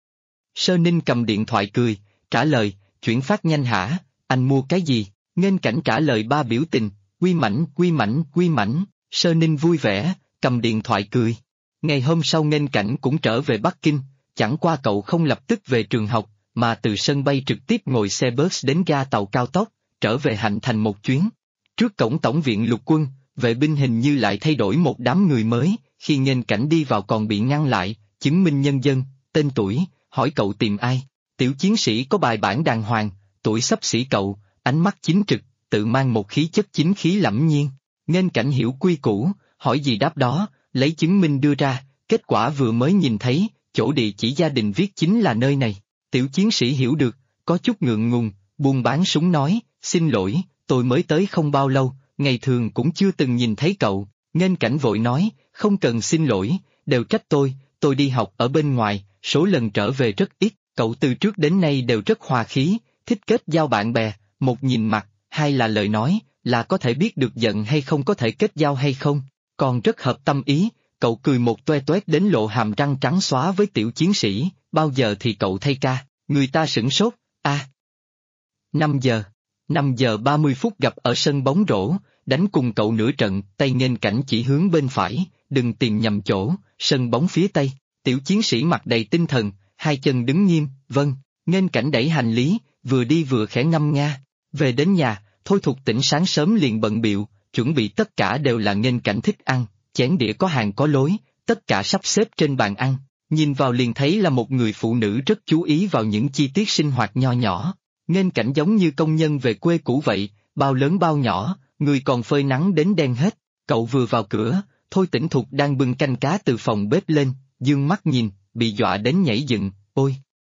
Speaker 2: Sơ Ninh cầm điện thoại cười, trả lời, chuyển phát nhanh hả, anh mua cái gì? Nghênh Cảnh trả lời 3 biểu tình, quy mảnh, quy mảnh, quy mảnh. Sơ Ninh vui vẻ, cầm điện thoại cười. Ngày hôm sau Nghênh Cảnh cũng trở về Bắc Kinh, chẳng qua cậu không lập tức về trường học, mà từ sân bay trực tiếp ngồi xe bus đến ga tàu cao tốc, trở về Hạnh Thành một chuyến. Trước cổng tổng viện lục quân, vệ binh hình như lại thay đổi một đám người mới, khi Nghênh Cảnh đi vào còn bị ngăn lại, chứng minh nhân dân, tên tuổi, hỏi cậu tìm ai. Tiểu chiến sĩ có bài bản đàng hoàng, tuổi xấp xỉ cậu, ánh mắt chính trực, tự mang một khí chất chính khí lẫm nhiên. Nghênh Cảnh hiểu quy củ, hỏi gì đáp đó, lấy chứng minh đưa ra, kết quả vừa mới nhìn thấy, chỗ địa chỉ gia đình viết chính là nơi này. Tiểu chiến sĩ hiểu được, có chút ngượng ngùng, buôn bán súng nói, xin lỗi, tôi mới tới không bao lâu, ngày thường cũng chưa từng nhìn thấy cậu. Nghênh Cảnh vội nói, không cần xin lỗi, đều trách tôi đi học ở bên ngoài, số lần trở về rất ít, cậu từ trước đến nay đều rất hòa khí, thích kết giao bạn bè, một nhìn mặt, hai là lời nói, là có thể biết được giận hay không có thể kết giao hay không, còn rất hợp tâm ý. Cậu cười một toe toét đến lộ hàm răng trắng xóa với tiểu chiến sĩ, bao giờ thì cậu thay ca, người ta sửng sốt, 5 giờ. 5 giờ 30 phút gặp ở sân bóng rổ, đánh cùng cậu nửa trận, tay Nghênh Cảnh chỉ hướng bên phải, đừng tìm nhầm chỗ, sân bóng phía tây, tiểu chiến sĩ mặt đầy tinh thần, hai chân đứng nghiêm, vâng, Nghênh Cảnh đẩy hành lý, vừa đi vừa khẽ ngâm nga. Về đến nhà, Thôi Thục Tĩnh sáng sớm liền bận bịu, chuẩn bị tất cả đều là Nghênh Cảnh thích ăn, chén đĩa có hàng có lối, tất cả sắp xếp trên bàn ăn, nhìn vào liền thấy là một người phụ nữ rất chú ý vào những chi tiết sinh hoạt nho nhỏ. Nghênh Cảnh giống như công nhân về quê cũ vậy, bao lớn bao nhỏ, người còn phơi nắng đến đen hết. Cậu vừa vào cửa, Thôi Tĩnh Thục đang bưng canh cá từ phòng bếp lên, dương mắt nhìn, bị dọa đến nhảy dựng, ôi!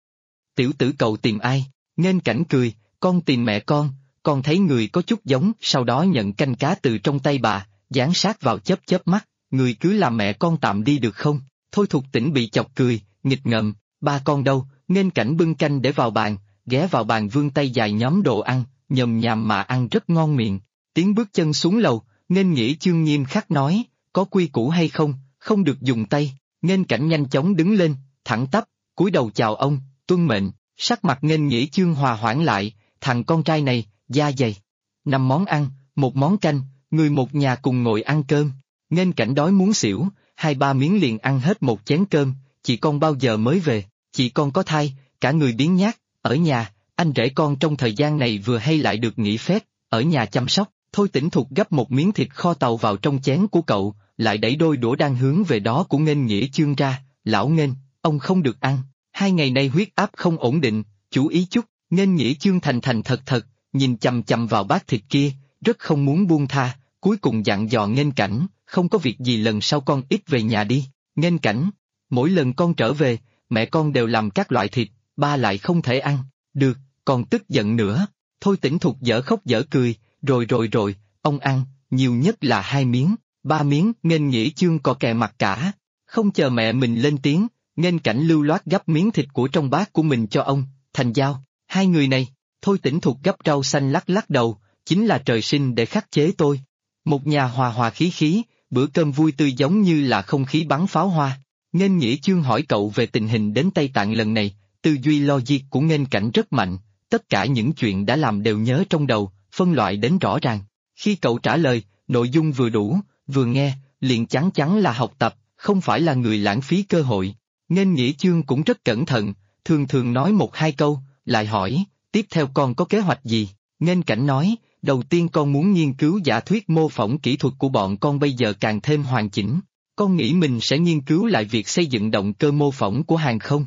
Speaker 2: Tiểu tử cậu tìm ai? Nghênh Cảnh cười, con tìm mẹ con thấy người có chút giống, sau đó nhận canh cá từ trong tay bà, dán sát vào chớp chớp mắt, người cứ làm mẹ con tạm đi được không? Thôi Thục Tĩnh bị chọc cười, nghịch ngợm, ba con đâu? Nghênh Cảnh bưng canh để vào bàn, ghé vào bàn vươn tay dài nhóm đồ ăn, nhồm nhàm mà ăn rất ngon miệng. Tiếng bước chân xuống lầu, Nghênh Nghĩa Chương nghiêm khắc nói, có quy củ hay không, không được dùng tay. Nghênh Cảnh nhanh chóng đứng lên, thẳng tắp, cúi đầu chào ông, tuân mệnh. Sắc mặt Nghênh Nghĩa Chương hòa hoãn lại, thằng con trai này, da dày. 5 món ăn, 1 món canh, người một nhà cùng ngồi ăn cơm. Nghênh Cảnh đói muốn xỉu, 2-3 miếng liền ăn hết một chén cơm. Chị con bao giờ mới về? Chị con có thai, cả người biếng nhác, ở nhà, anh rể con trong thời gian này vừa hay lại được nghỉ phép, ở nhà chăm sóc. Thôi Tĩnh Thục gấp một miếng thịt kho tàu vào trong chén của cậu, lại đẩy đôi đũa đang hướng về đó của Nghênh Nghĩa Chương ra, lão Nghênh, ông không được ăn, 2 ngày nay huyết áp không ổn định, chú ý chút. Nghênh Nghĩa Chương thành thành thật thật, nhìn chằm chằm vào bát thịt kia, rất không muốn buông tha, cuối cùng dặn dò Nghênh Cảnh, không có việc gì lần sau con ít về nhà đi. Nghênh Cảnh, mỗi lần con trở về, mẹ con đều làm các loại thịt, ba lại không thể ăn, được, còn tức giận nữa. Thôi Tĩnh Thục dở khóc dở cười, rồi, ông ăn, nhiều nhất là 2 miếng, 3 miếng. Nghênh Nghĩa Chương cò kè mặt cả, không chờ mẹ mình lên tiếng, Nghênh Cảnh lưu loát gắp miếng thịt của trong bát của mình cho ông, thành giao, 2 người này. Thôi Tĩnh Thục gắp rau xanh lắc lắc đầu, chính là trời sinh để khắc chế tôi. Một nhà hòa hòa khí khí, bữa cơm vui tươi giống như là không khí bắn pháo hoa. Nghênh Nghĩa Chương hỏi cậu về tình hình đến Tây Tạng lần này, tư duy logic của Nghênh Cảnh rất mạnh, tất cả những chuyện đã làm đều nhớ trong đầu, phân loại đến rõ ràng. Khi cậu trả lời, nội dung vừa đủ, vừa nghe, liền chắn chắn là học tập, không phải là người lãng phí cơ hội. Nghênh Nghĩa Chương cũng rất cẩn thận, thường nói 1-2 câu, lại hỏi, tiếp theo con có kế hoạch gì? Nghênh Cảnh nói, đầu tiên con muốn nghiên cứu giả thuyết mô phỏng kỹ thuật của bọn con bây giờ càng thêm hoàn chỉnh. Con nghĩ mình sẽ nghiên cứu lại việc xây dựng động cơ mô phỏng của hàng không.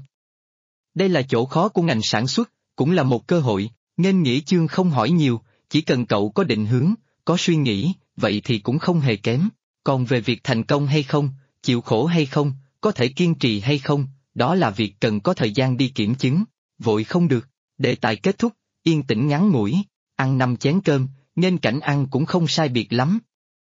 Speaker 2: Đây là chỗ khó của ngành sản xuất, cũng là một cơ hội. Nghênh Nghĩa Chương không hỏi nhiều, chỉ cần cậu có định hướng, có suy nghĩ, vậy thì cũng không hề kém. Còn về việc thành công hay không, chịu khổ hay không, có thể kiên trì hay không, đó là việc cần có thời gian đi kiểm chứng, vội không được. Đề tài kết thúc, yên tĩnh ngắn ngủi, ăn 5 chén cơm, Nghênh Cảnh ăn cũng không sai biệt lắm.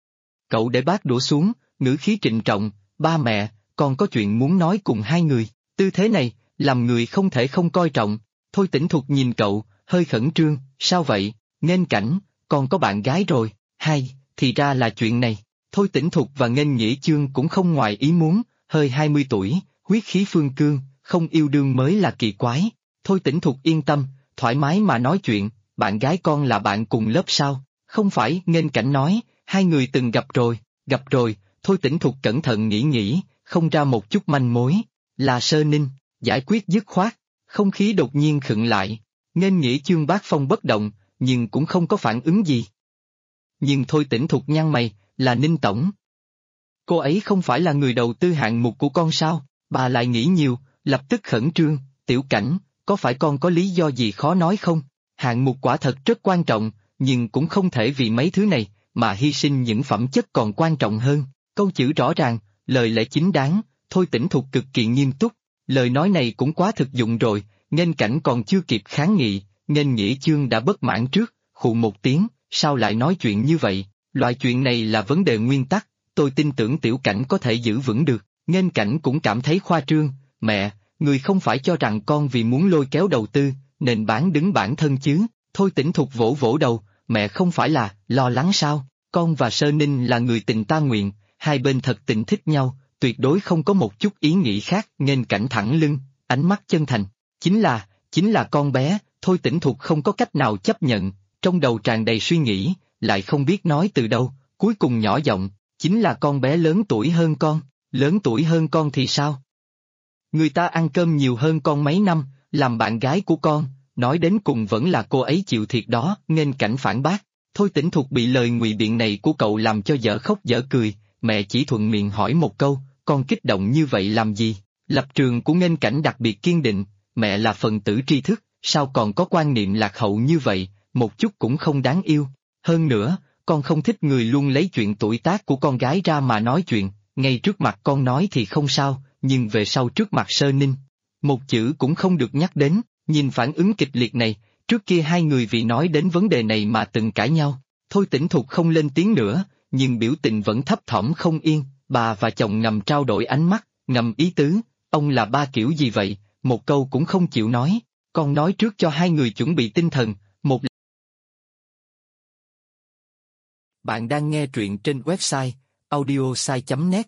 Speaker 2: Cậu để bát đũa xuống, ngữ khí trịnh trọng, ba mẹ, con có chuyện muốn nói cùng 2 người, tư thế này, làm người không thể không coi trọng. Thôi Tĩnh Thục nhìn cậu, hơi khẩn trương, sao vậy? Nghênh Cảnh, con có bạn gái rồi, thì ra là chuyện này. Thôi Tĩnh Thục và Nghênh Nghĩa Chương cũng không ngoài ý muốn, hơi 20 tuổi, huyết khí phương cương, không yêu đương mới là kỳ quái. Thôi Tĩnh Thục yên tâm, thoải mái mà nói chuyện, bạn gái con là bạn cùng lớp sao? Không phải, Nghênh Cảnh nói, 2 người từng gặp rồi, Thôi Tĩnh Thục cẩn thận nghĩ, không ra một chút manh mối, là Sơ Ninh, giải quyết dứt khoát, không khí đột nhiên khựng lại. Nghênh Nghĩa Chương bát phong bất động, nhưng cũng không có phản ứng gì. Nhưng Thôi Tĩnh Thục nhăn mày, là Ninh tổng. Cô ấy không phải là người đầu tư hạng mục của con sao? Bà lại nghĩ nhiều, lập tức khẩn trương, Tiểu Cảnh, có phải con có lý do gì khó nói không? Hạng mục quả thật rất quan trọng, nhưng cũng không thể vì mấy thứ này, mà hy sinh những phẩm chất còn quan trọng hơn. Câu chữ rõ ràng, lời lẽ chính đáng, Thôi Tĩnh Thục cực kỳ nghiêm túc, lời nói này cũng quá thực dụng rồi. Nghênh Cảnh còn chưa kịp kháng nghị, Nghênh Nghĩa Chương đã bất mãn trước, khụ một tiếng, sao lại nói chuyện như vậy, loại chuyện này là vấn đề nguyên tắc, tôi tin tưởng Tiểu Cảnh có thể giữ vững được. Nghênh Cảnh cũng cảm thấy khoa trương, mẹ, người không phải cho rằng con vì muốn lôi kéo đầu tư, nên bán đứng bản thân chứ? Thôi Tĩnh Thục vỗ vỗ đầu, mẹ không phải là lo lắng sao? Con và Sơ Ninh là người tình ta nguyện, 2 bên thật tình thích nhau, tuyệt đối không có một chút ý nghĩ khác. Nghênh Cảnh thẳng lưng, ánh mắt chân thành, chính là con bé. Thôi Tĩnh Thục không có cách nào chấp nhận, trong đầu tràn đầy suy nghĩ, lại không biết nói từ đâu, cuối cùng nhỏ giọng, chính là con bé lớn tuổi hơn con. Lớn tuổi hơn con thì sao? Người ta ăn cơm nhiều hơn con mấy năm, làm bạn gái của con, nói đến cùng vẫn là cô ấy chịu thiệt đó, Nghênh Cảnh phản bác. Thôi Tĩnh Thục bị lời ngụy biện này của cậu làm cho dở khóc dở cười, mẹ chỉ thuận miệng hỏi một câu, con kích động như vậy làm gì? Lập trường của Nghênh Cảnh đặc biệt kiên định, mẹ là phần tử tri thức, sao còn có quan niệm lạc hậu như vậy, một chút cũng không đáng yêu. Hơn nữa, con không thích người luôn lấy chuyện tuổi tác của con gái ra mà nói chuyện, ngay trước mặt con nói thì không sao, nhưng về sau trước mặt Sơ Ninh, một chữ cũng không được nhắc đến. Nhìn phản ứng kịch liệt này, trước kia hai người vì nói đến vấn đề này mà từng cãi nhau. Thôi Tĩnh Thục không lên tiếng nữa, nhưng biểu tình vẫn thấp thỏm không yên, bà và chồng ngầm trao đổi ánh mắt, ngầm ý tứ, ông là ba kiểu gì vậy, một câu cũng không chịu nói, con nói trước cho hai người chuẩn bị tinh thần, một.
Speaker 1: Bạn đang nghe truyện trên website audiosai.net.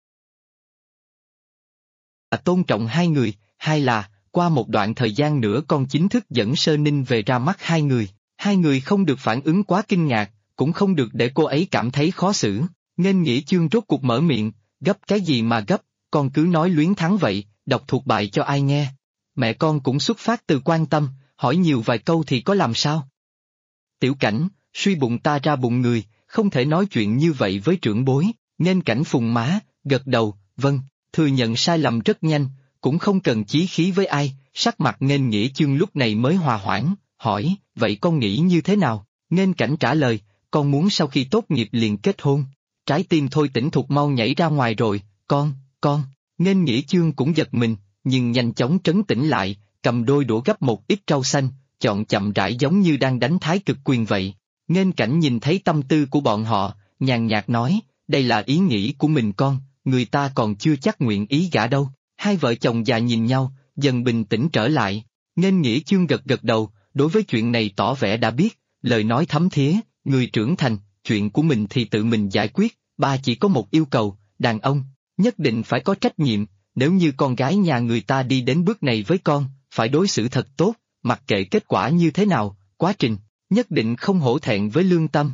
Speaker 2: Tôn trọng hai người, hai là, qua một đoạn thời gian nữa con chính thức dẫn Sơ Ninh về ra mắt hai người không được phản ứng quá kinh ngạc, cũng không được để cô ấy cảm thấy khó xử. Nghênh Nghĩa Chương rốt cuộc mở miệng, gấp cái gì mà gấp, con cứ nói luyến thắng vậy, đọc thuộc bài cho ai nghe. Mẹ con cũng xuất phát từ quan tâm, hỏi nhiều vài câu thì có làm sao. Tiểu Cảnh, suy bụng ta ra bụng người, không thể nói chuyện như vậy với trưởng bối. Nghênh Cảnh phùng má, gật đầu, vâng, thừa nhận sai lầm rất nhanh, cũng không cần chí khí với ai. Sắc mặt Nghênh Nghĩa Chương lúc này mới hòa hoãn, hỏi, vậy con nghĩ như thế nào? Nghênh Cảnh trả lời, con muốn sau khi tốt nghiệp liền kết hôn. Trái tim Thôi Tĩnh Thục mau nhảy ra ngoài rồi, con. Nghênh Nghĩa Chương cũng giật mình, nhưng nhanh chóng trấn tĩnh lại, cầm đôi đũa gấp một ít rau xanh, chọn chậm rãi giống như đang đánh thái cực quyền vậy. Nghênh Cảnh nhìn thấy tâm tư của bọn họ, nhàn nhạt nói, đây là ý nghĩ của mình con, người ta còn chưa chắc nguyện ý gả đâu. Hai vợ chồng già nhìn nhau, dần bình tĩnh trở lại. Nghênh Nghĩa Chương gật gật đầu, đối với chuyện này tỏ vẻ đã biết, lời nói thấm thía, người trưởng thành, chuyện của mình thì tự mình giải quyết, ba chỉ có một yêu cầu, đàn ông, nhất định phải có trách nhiệm, nếu như con gái nhà người ta đi đến bước này với con, phải đối xử thật tốt, mặc kệ kết quả như thế nào, quá trình, nhất định không hổ thẹn với lương tâm.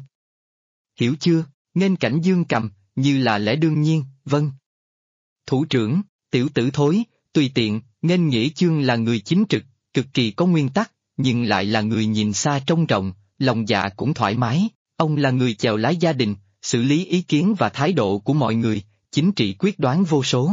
Speaker 2: Hiểu chưa? Nghênh Cảnh dương cầm, như là lẽ đương nhiên, vâng. Thủ trưởng, tiểu tử thối, tùy tiện, Nghênh Nghĩa Chương là người chính trực, cực kỳ có nguyên tắc, nhưng lại là người nhìn xa trông rộng, lòng dạ cũng thoải mái, ông là người chèo lái gia đình, xử lý ý kiến và thái độ của mọi người, chính trị quyết đoán vô số.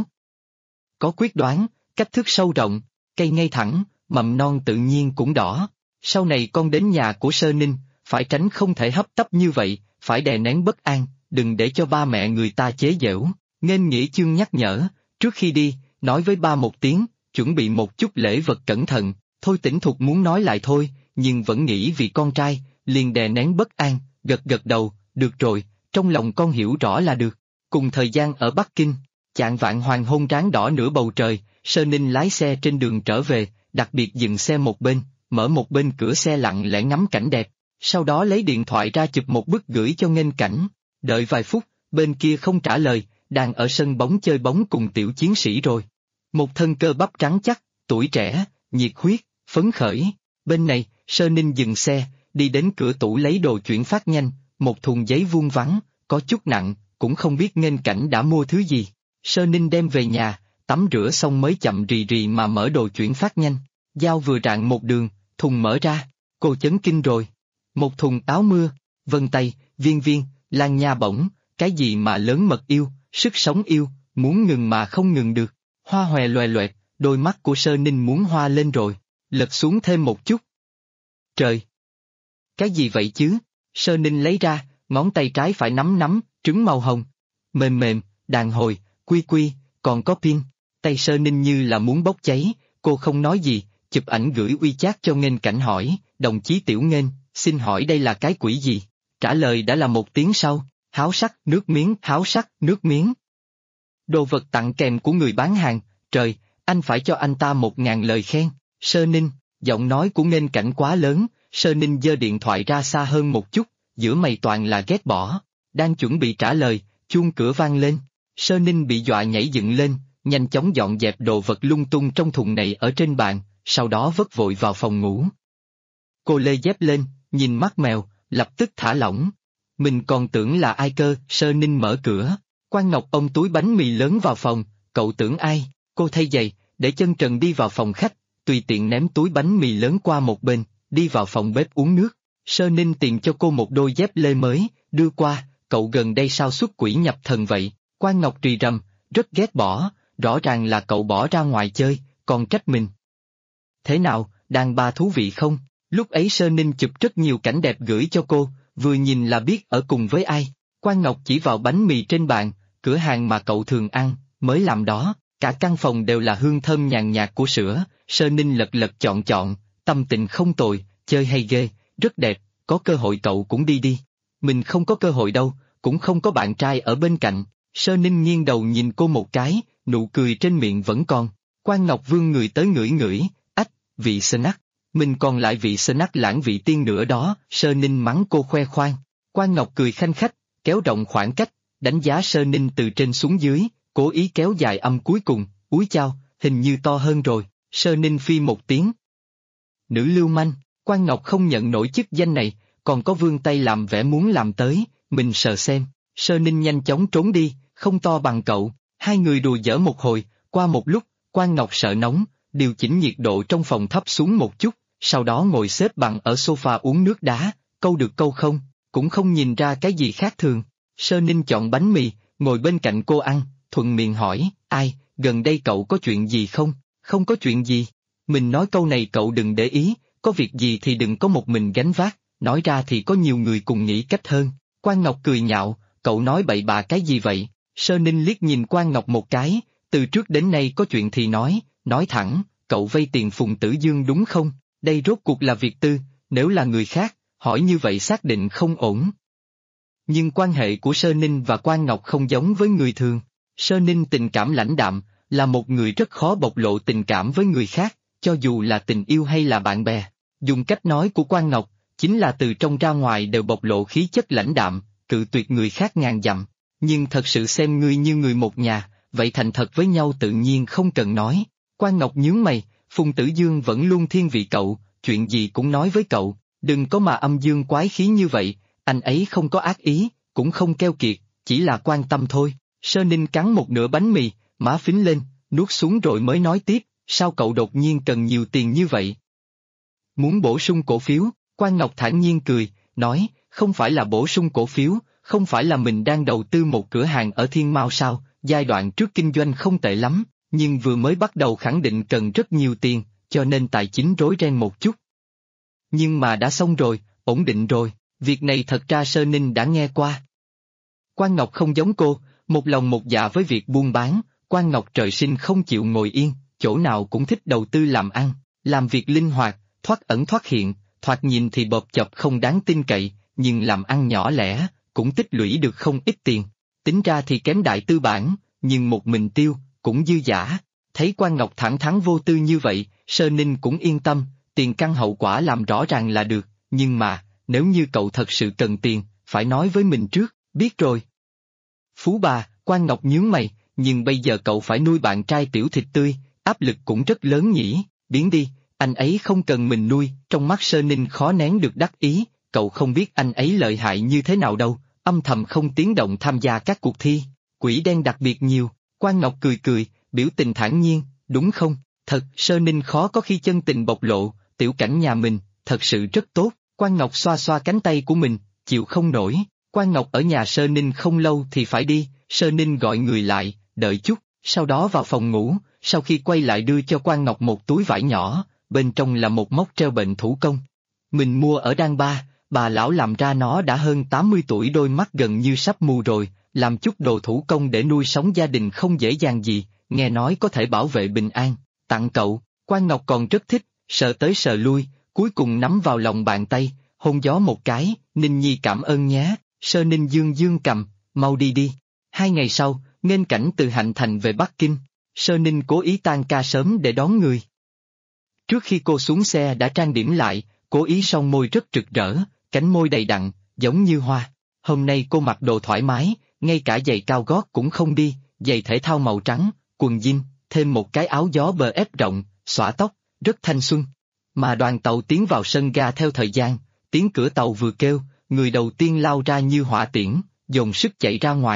Speaker 2: Có quyết đoán, cách thức sâu rộng, cây ngay thẳng, mầm non tự nhiên cũng đỏ. Sau này con đến nhà của Sơ Ninh, phải tránh không thể hấp tấp như vậy, phải đè nén bất an, đừng để cho ba mẹ người ta chế giễu. Nghênh Nghĩa Chương nhắc nhở, trước khi đi, nói với ba một tiếng, chuẩn bị một chút lễ vật cẩn thận. Thôi Tĩnh Thục muốn nói lại thôi, nhưng vẫn nghĩ vì con trai, liền đè nén bất an, gật gật đầu, được rồi, trong lòng con hiểu rõ là được. Cùng thời gian ở Bắc Kinh, chạng vạng hoàng hôn ráng đỏ nửa bầu trời, Sơ Ninh lái xe trên đường trở về, đặc biệt dừng xe một bên, mở một bên cửa xe lặng lẽ ngắm cảnh đẹp, sau đó lấy điện thoại ra chụp một bức gửi cho Nghênh Cảnh. Đợi vài phút, bên kia không trả lời, đang ở sân bóng chơi bóng cùng tiểu chiến sĩ rồi. Một thân cơ bắp trắng chắc, tuổi trẻ, nhiệt huyết, phấn khởi. Bên này, Sơ Ninh dừng xe, đi đến cửa tủ lấy đồ chuyển phát nhanh, một thùng giấy vuông vắn, có chút nặng, cũng không biết Nghênh Cảnh đã mua thứ gì. Sơ Ninh đem về nhà, tắm rửa xong mới chậm rì rì mà mở đồ chuyển phát nhanh. Dao vừa rạng một đường, thùng mở ra, cô chấn kinh rồi. Một thùng áo mưa, vân tay, viên viên, lan nha bổng, cái gì mà lớn mật yêu, sức sống yêu, muốn ngừng mà không ngừng được. Hoa hòe loè loẹt, đôi mắt của Sơ Ninh muốn hoa lên rồi, lật xuống thêm một chút. Trời! Cái gì vậy chứ? Sơ Ninh lấy ra, ngón tay trái phải nắm, trứng màu hồng. Mềm mềm, đàn hồi, quy quy, còn có pin. Tay Sơ Ninh như là muốn bốc cháy, cô không nói gì, chụp ảnh gửi WeChat cho Nghênh Cảnh hỏi, đồng chí Tiểu Nghênh, xin hỏi đây là cái quỷ gì? Trả lời đã là một tiếng sau, háo sắc, nước miếng, háo sắc, nước miếng. Đồ vật tặng kèm của người bán hàng, trời, anh phải cho anh ta 1000 lời khen. Sơ Ninh, giọng nói của Nghênh Cảnh quá lớn, Sơ Ninh giơ điện thoại ra xa hơn một chút, giữa mày toàn là ghét bỏ. Đang chuẩn bị trả lời, chuông cửa vang lên. Sơ Ninh bị dọa nhảy dựng lên, nhanh chóng dọn dẹp đồ vật lung tung trong thùng này ở trên bàn, sau đó vất vội vào phòng ngủ. Cô lê dép lên, nhìn mắt mèo, lập tức thả lỏng. Mình còn tưởng là ai cơ, Sơ Ninh mở cửa. Quan Ngọc ôm túi bánh mì lớn vào phòng, cậu tưởng ai, cô thay giày, để chân trần đi vào phòng khách, tùy tiện ném túi bánh mì lớn qua một bên, đi vào phòng bếp uống nước. Sơ Ninh tìm cho cô một đôi dép lê mới, đưa qua, cậu gần đây sao xuất quỷ nhập thần vậy? Quan Ngọc rì rầm, rất ghét bỏ, rõ ràng là cậu bỏ ra ngoài chơi, còn trách mình. Thế nào, đàn bà thú vị không? Lúc ấy Sơ Ninh chụp rất nhiều cảnh đẹp gửi cho cô, vừa nhìn là biết ở cùng với ai. Quan Ngọc chỉ vào bánh mì trên bàn, cửa hàng mà cậu thường ăn, mới làm đó, cả căn phòng đều là hương thơm nhàn nhạt của sữa. Sơ Ninh lật lật chọn, tâm tình không tồi, chơi hay ghê, rất đẹp, có cơ hội cậu cũng đi đi. Mình không có cơ hội đâu, cũng không có bạn trai ở bên cạnh. Sơ Ninh nghiêng đầu nhìn cô một cái, nụ cười trên miệng vẫn còn. Quan Ngọc vươn người tới ngửi, ách, vị snack, mình còn lại vị snack lãng vị tiên nữa đó. Sơ Ninh mắng cô khoe khoang. Quan Ngọc cười khanh khách, kéo rộng khoảng cách, đánh giá Sơ Ninh từ trên xuống dưới, cố ý kéo dài âm cuối cùng, úi chao, hình như to hơn rồi. Sơ Ninh phi một tiếng. Nữ lưu manh, Quan Ngọc không nhận nổi chức danh này, còn có vươn tay làm vẻ muốn làm tới, mình sờ xem. Sơ Ninh nhanh chóng trốn đi, không to bằng cậu. Hai người đùa giỡn một hồi, qua một lúc, Quan Ngọc sợ nóng, điều chỉnh nhiệt độ trong phòng thấp xuống một chút, sau đó ngồi xếp bằng ở sofa uống nước đá, câu được câu không, cũng không nhìn ra cái gì khác thường. Sơ Ninh chọn bánh mì, ngồi bên cạnh cô ăn, thuận miệng hỏi, ai, gần đây cậu có chuyện gì không? Không có chuyện gì. Mình nói câu này cậu đừng để ý, có việc gì thì đừng có một mình gánh vác, nói ra thì có nhiều người cùng nghĩ cách hơn. Quan Ngọc cười nhạo, cậu nói bậy bạ cái gì vậy? Sơ Ninh liếc nhìn Quan Ngọc một cái, từ trước đến nay có chuyện thì nói thẳng, cậu vay tiền Phùng Tử Dương đúng không? Đây rốt cuộc là việc tư, nếu là người khác, hỏi như vậy xác định không ổn. Nhưng quan hệ của Sơ Ninh và Quan Ngọc không giống với người thường. Sơ Ninh tình cảm lãnh đạm, là một người rất khó bộc lộ tình cảm với người khác, cho dù là tình yêu hay là bạn bè. Dùng cách nói của Quan Ngọc, chính là từ trong ra ngoài đều bộc lộ khí chất lãnh đạm, cự tuyệt người khác ngàn dặm. Nhưng thật sự xem ngươi như người một nhà, vậy thành thật với nhau tự nhiên không cần nói. Quan Ngọc nhướng mày, Phùng Tử Dương vẫn luôn thiên vị cậu, chuyện gì cũng nói với cậu, đừng có mà âm dương quái khí như vậy, anh ấy không có ác ý, cũng không keo kiệt, chỉ là quan tâm thôi. Sơ Ninh cắn một nửa bánh mì, má phính lên, nuốt xuống rồi mới nói tiếp, sao cậu đột nhiên cần nhiều tiền như vậy? Muốn bổ sung cổ phiếu, Quan Ngọc thản nhiên cười, nói, không phải là bổ sung cổ phiếu, không phải là mình đang đầu tư một cửa hàng ở Thiên Mao sao, giai đoạn trước kinh doanh không tệ lắm, nhưng vừa mới bắt đầu khẳng định cần rất nhiều tiền, cho nên tài chính rối ren một chút. Nhưng mà đã xong rồi, ổn định rồi, việc này thật ra Sơ Ninh đã nghe qua. Quan Ngọc không giống cô, một lòng một dạ với việc buôn bán, Quan Ngọc trời sinh không chịu ngồi yên, chỗ nào cũng thích đầu tư làm ăn, làm việc linh hoạt, thoát ẩn thoát hiện, thoạt nhìn thì bộp chộp không đáng tin cậy, nhưng làm ăn nhỏ lẻ, cũng tích lũy được không ít tiền. Tính ra thì kém đại tư bản, nhưng một mình tiêu, cũng dư dả. Thấy Quan Ngọc thẳng thắn vô tư như vậy, Sơ Ninh cũng yên tâm, tiền căn hậu quả làm rõ ràng là được, nhưng mà, nếu như cậu thật sự cần tiền, phải nói với mình trước, biết rồi. Phú bà, Quan Ngọc nhướng mày, nhưng bây giờ cậu phải nuôi bạn trai tiểu thịt tươi, áp lực cũng rất lớn nhỉ, biến đi, anh ấy không cần mình nuôi. Trong mắt Sơ Ninh khó nén được đắc ý, cậu không biết anh ấy lợi hại như thế nào đâu, âm thầm không tiếng động tham gia các cuộc thi, quỷ đen đặc biệt nhiều. Quan Ngọc cười, biểu tình thản nhiên, đúng không? Thật, Sơ Ninh khó có khi chân tình bộc lộ, tiểu cảnh nhà mình, thật sự rất tốt. Quan Ngọc xoa xoa cánh tay của mình, chịu không nổi. Quan Ngọc ở nhà Sơ Ninh không lâu thì phải đi, Sơ Ninh gọi người lại, đợi chút, sau đó vào phòng ngủ, sau khi quay lại đưa cho Quan Ngọc một túi vải nhỏ, bên trong là một móc treo bệnh thủ công. Mình mua ở Đan Ba, bà lão làm ra nó đã hơn 80 tuổi, đôi mắt gần như sắp mù rồi, làm chút đồ thủ công để nuôi sống gia đình không dễ dàng gì, nghe nói có thể bảo vệ bình an, tặng cậu. Quan Ngọc còn rất thích, sờ tới sờ lui, cuối cùng nắm vào lòng bàn tay, hôn gió một cái, Ninh Nhi cảm ơn nhé. Sơ Ninh dương cầm, mau đi đi. 2 ngày sau, nghênh cảnh từ Hạnh Thành về Bắc Kinh, Sơ Ninh cố ý tan ca sớm để đón người. Trước khi cô xuống xe đã trang điểm lại, cố ý son môi rất rực rỡ, cánh môi đầy đặn, giống như hoa. Hôm nay cô mặc đồ thoải mái, ngay cả giày cao gót cũng không đi, giày thể thao màu trắng, quần jean, thêm một cái áo gió bờ ép rộng, xõa tóc, rất thanh xuân. Mà đoàn tàu tiến vào sân ga theo thời gian, tiếng cửa tàu vừa kêu, người đầu tiên lao ra như hỏa tiễn, dồn sức chạy ra ngoài.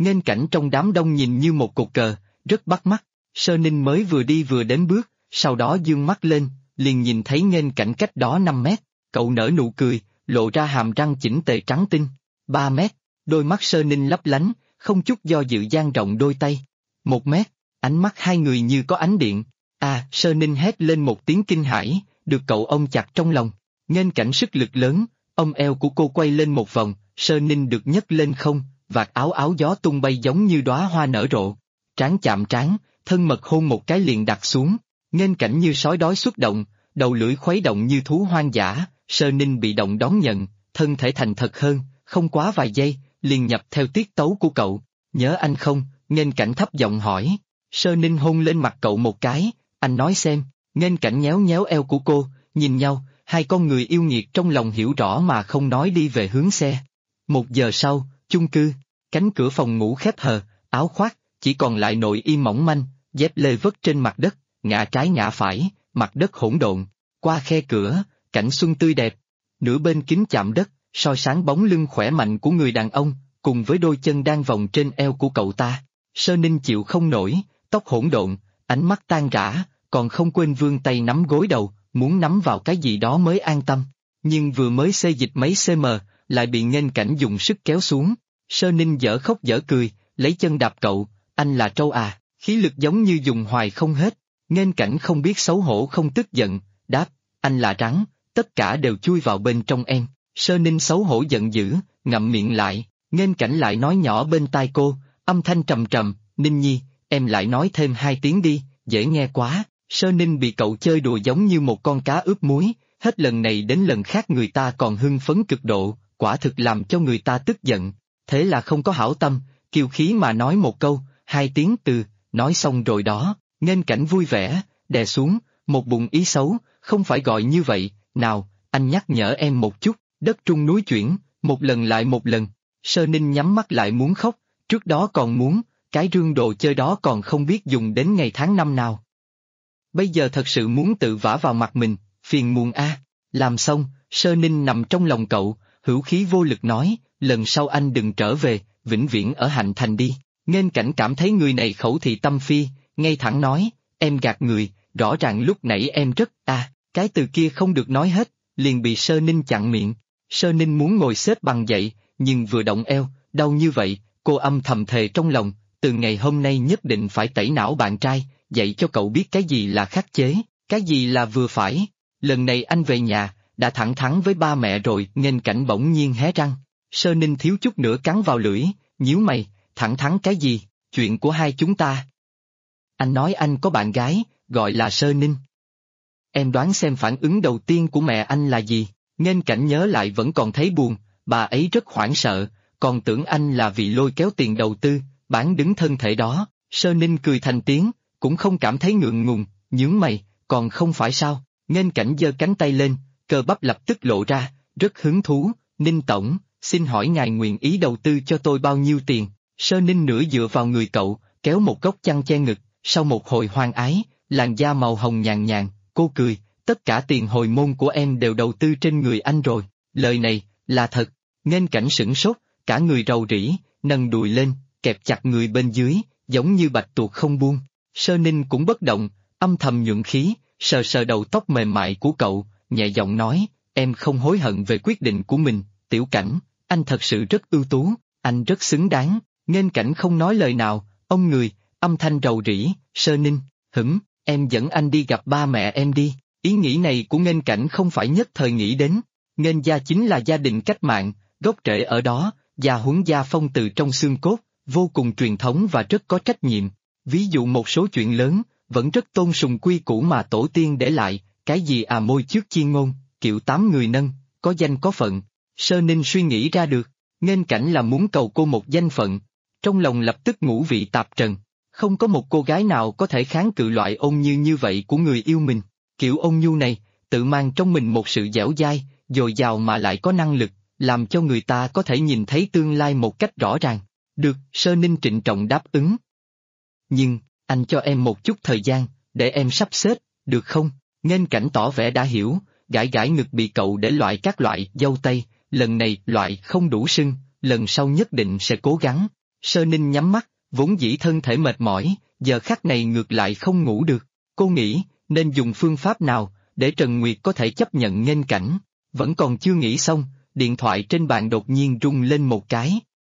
Speaker 2: Nghênh Cảnh trong đám đông nhìn như một cột cờ, rất bắt mắt. Sơ Ninh mới vừa đi vừa đến bước, sau đó dương mắt lên, liền nhìn thấy Nghênh Cảnh cách đó 5 mét, cậu nở nụ cười, lộ ra hàm răng chỉnh tề trắng tinh. 3 mét, đôi mắt Sơ Ninh lấp lánh, không chút do dự dang rộng đôi tay. 1 mét, ánh mắt hai người như có ánh điện. À, Sơ Ninh hét lên một tiếng kinh hãi, được cậu ôm chặt trong lòng. Nghênh Cảnh sức lực lớn, ôm eo của cô quay lên một vòng, Sơ Ninh được nhấc lên không, vạt áo áo gió tung bay giống như đóa hoa nở rộ. Trán chạm trán, thân mật hôn một cái liền đặt xuống. Nghênh Cảnh như sói đói xuất động, đầu lưỡi khuấy động như thú hoang dã. Sơ Ninh bị động đón nhận, thân thể thành thật hơn, không quá vài giây, liền nhập theo tiết tấu của cậu. Nhớ anh không? Nghênh Cảnh thấp giọng hỏi. Sơ Ninh hôn lên mặt cậu một cái, anh nói xem. Nghênh Cảnh nhéo nhéo eo của cô, nhìn nhau, hai con người yêu nghiệt trong lòng hiểu rõ mà không nói đi về hướng xe. 1 giờ sau, chung cư, cánh cửa phòng ngủ khép hờ, áo khoác, chỉ còn lại nội y mỏng manh, dép lê vất trên mặt đất, ngã trái ngã phải, mặt đất hỗn độn. Qua khe cửa, cảnh xuân tươi đẹp, nửa bên kính chạm đất, soi sáng bóng lưng khỏe mạnh của người đàn ông, cùng với đôi chân đang vòng trên eo của cậu ta. Sơ Ninh chịu không nổi, tóc hỗn độn, ánh mắt tan rã, còn không quên vươn tay nắm gối đầu, muốn nắm vào cái gì đó mới an tâm. Nhưng vừa mới xê dịch mấy cm, lại bị Nghênh Cảnh dùng sức kéo xuống. Sơ Ninh dở khóc dở cười, lấy chân đạp cậu, anh là trâu à, khí lực giống như dùng hoài không hết. Nghênh Cảnh không biết xấu hổ không tức giận, đáp, anh là rắn, tất cả đều chui vào bên trong em. Sơ Ninh xấu hổ giận dữ, ngậm miệng lại. Nghênh Cảnh lại nói nhỏ bên tai cô, âm thanh trầm trầm, Ninh Nhi, em lại nói thêm 2 tiếng đi, dễ nghe quá. Sơ Ninh bị cậu chơi đùa giống như một con cá ướp muối, hết lần này đến lần khác người ta còn hưng phấn cực độ, quả thực làm cho người ta tức giận. Thế là không có hảo tâm, kiêu khí mà nói một câu, 2 tiếng từ, nói xong rồi đó. Nghênh Cảnh vui vẻ, đè xuống, một bụng ý xấu, không phải gọi như vậy, nào, anh nhắc nhở em một chút, đất trung núi chuyển, một lần lại một lần. Sơ Ninh nhắm mắt lại muốn khóc, trước đó còn muốn, cái rương đồ chơi đó còn không biết dùng đến ngày tháng năm nào. Bây giờ thật sự muốn tự vả vào mặt mình, phiền muộn a. Làm xong, Sơ Ninh nằm trong lòng cậu, hữu khí vô lực nói, lần sau anh đừng trở về, vĩnh viễn ở Hạnh Thành đi. Nghênh Cảnh cảm thấy người này khẩu thị tâm phi, ngay thẳng nói, em gạt người, rõ ràng lúc nãy em rất, cái từ kia không được nói hết, liền bị Sơ Ninh chặn miệng. Sơ Ninh muốn ngồi xếp bằng dậy, nhưng vừa động eo, đau như vậy, cô âm thầm thề trong lòng, từ ngày hôm nay nhất định phải tẩy não bạn trai, dạy cho cậu biết cái gì là khắc chế, cái gì là vừa phải. Lần này anh về nhà, đã thẳng thắn với ba mẹ rồi. Nghênh Cảnh bỗng nhiên hé răng. Sơ Ninh thiếu chút nữa cắn vào lưỡi, nhíu mày, thẳng thắn cái gì, chuyện của hai chúng ta. Anh nói anh có bạn gái, gọi là Sơ Ninh. Em đoán xem phản ứng đầu tiên của mẹ anh là gì? Nghênh Cảnh nhớ lại vẫn còn thấy buồn, bà ấy rất hoảng sợ, còn tưởng anh là vì lôi kéo tiền đầu tư, bán đứng thân thể đó. Sơ Ninh cười thành tiếng, cũng không cảm thấy ngượng ngùng, nhướng mày, còn không phải sao? Nghênh Cảnh giơ cánh tay lên, cơ bắp lập tức lộ ra, rất hứng thú, Ninh Tổng, xin hỏi ngài nguyện ý đầu tư cho tôi bao nhiêu tiền? Sơ Ninh nửa dựa vào người cậu, kéo một góc chăn che ngực, sau một hồi hoang ái, làn da màu hồng nhàn nhàn, cô cười, tất cả tiền hồi môn của em đều đầu tư trên người anh rồi, lời này, là thật. Nghênh Cảnh sửng sốt, cả người rầu rĩ, nâng đùi lên, kẹp chặt người bên dưới, giống như bạch tuộc không buông. Sơ Ninh cũng bất động, âm thầm nhuận khí, sờ sờ đầu tóc mềm mại của cậu, nhẹ giọng nói, em không hối hận về quyết định của mình, Tiểu Cảnh, anh thật sự rất ưu tú, anh rất xứng đáng. Nghênh Cảnh không nói lời nào, ông người, âm thanh rầu rĩ, Sơ Ninh, em dẫn anh đi gặp ba mẹ em đi. Ý nghĩ này của Nghênh Cảnh không phải nhất thời nghĩ đến. Nghênh gia chính là gia đình cách mạng, gốc rễ ở đó, gia huấn gia phong từ trong xương cốt, vô cùng truyền thống và rất có trách nhiệm. Ví dụ một số chuyện lớn, vẫn rất tôn sùng quy củ mà tổ tiên để lại, cái gì môi trước chiên ngôn, kiệu 8 người nâng, có danh có phận. Sơ Ninh suy nghĩ ra được, Nghênh Cảnh là muốn cầu cô một danh phận. Trong lòng lập tức ngũ vị tạp trần, không có một cô gái nào có thể kháng cự loại ôn như vậy của người yêu mình. Kiểu ôn nhu này, tự mang trong mình một sự dẻo dai, dồi dào mà lại có năng lực, làm cho người ta có thể nhìn thấy tương lai một cách rõ ràng. Được, Sơ Ninh trịnh trọng đáp ứng. Nhưng, anh cho em một chút thời gian, để em sắp xếp, được không? Nghênh Cảnh tỏ vẻ đã hiểu, gãi gãi ngực bị cậu để loại các loại dâu tây, lần này loại không đủ sưng, lần sau nhất định sẽ cố gắng. Sơ Ninh nhắm mắt, vốn dĩ thân thể mệt mỏi, giờ khắc này ngược lại không ngủ được. Cô nghĩ, nên dùng phương pháp nào, để Trần Nguyệt có thể chấp nhận nghênh cảnh. Vẫn còn chưa nghĩ xong, điện thoại trên bàn đột nhiên rung lên một cái.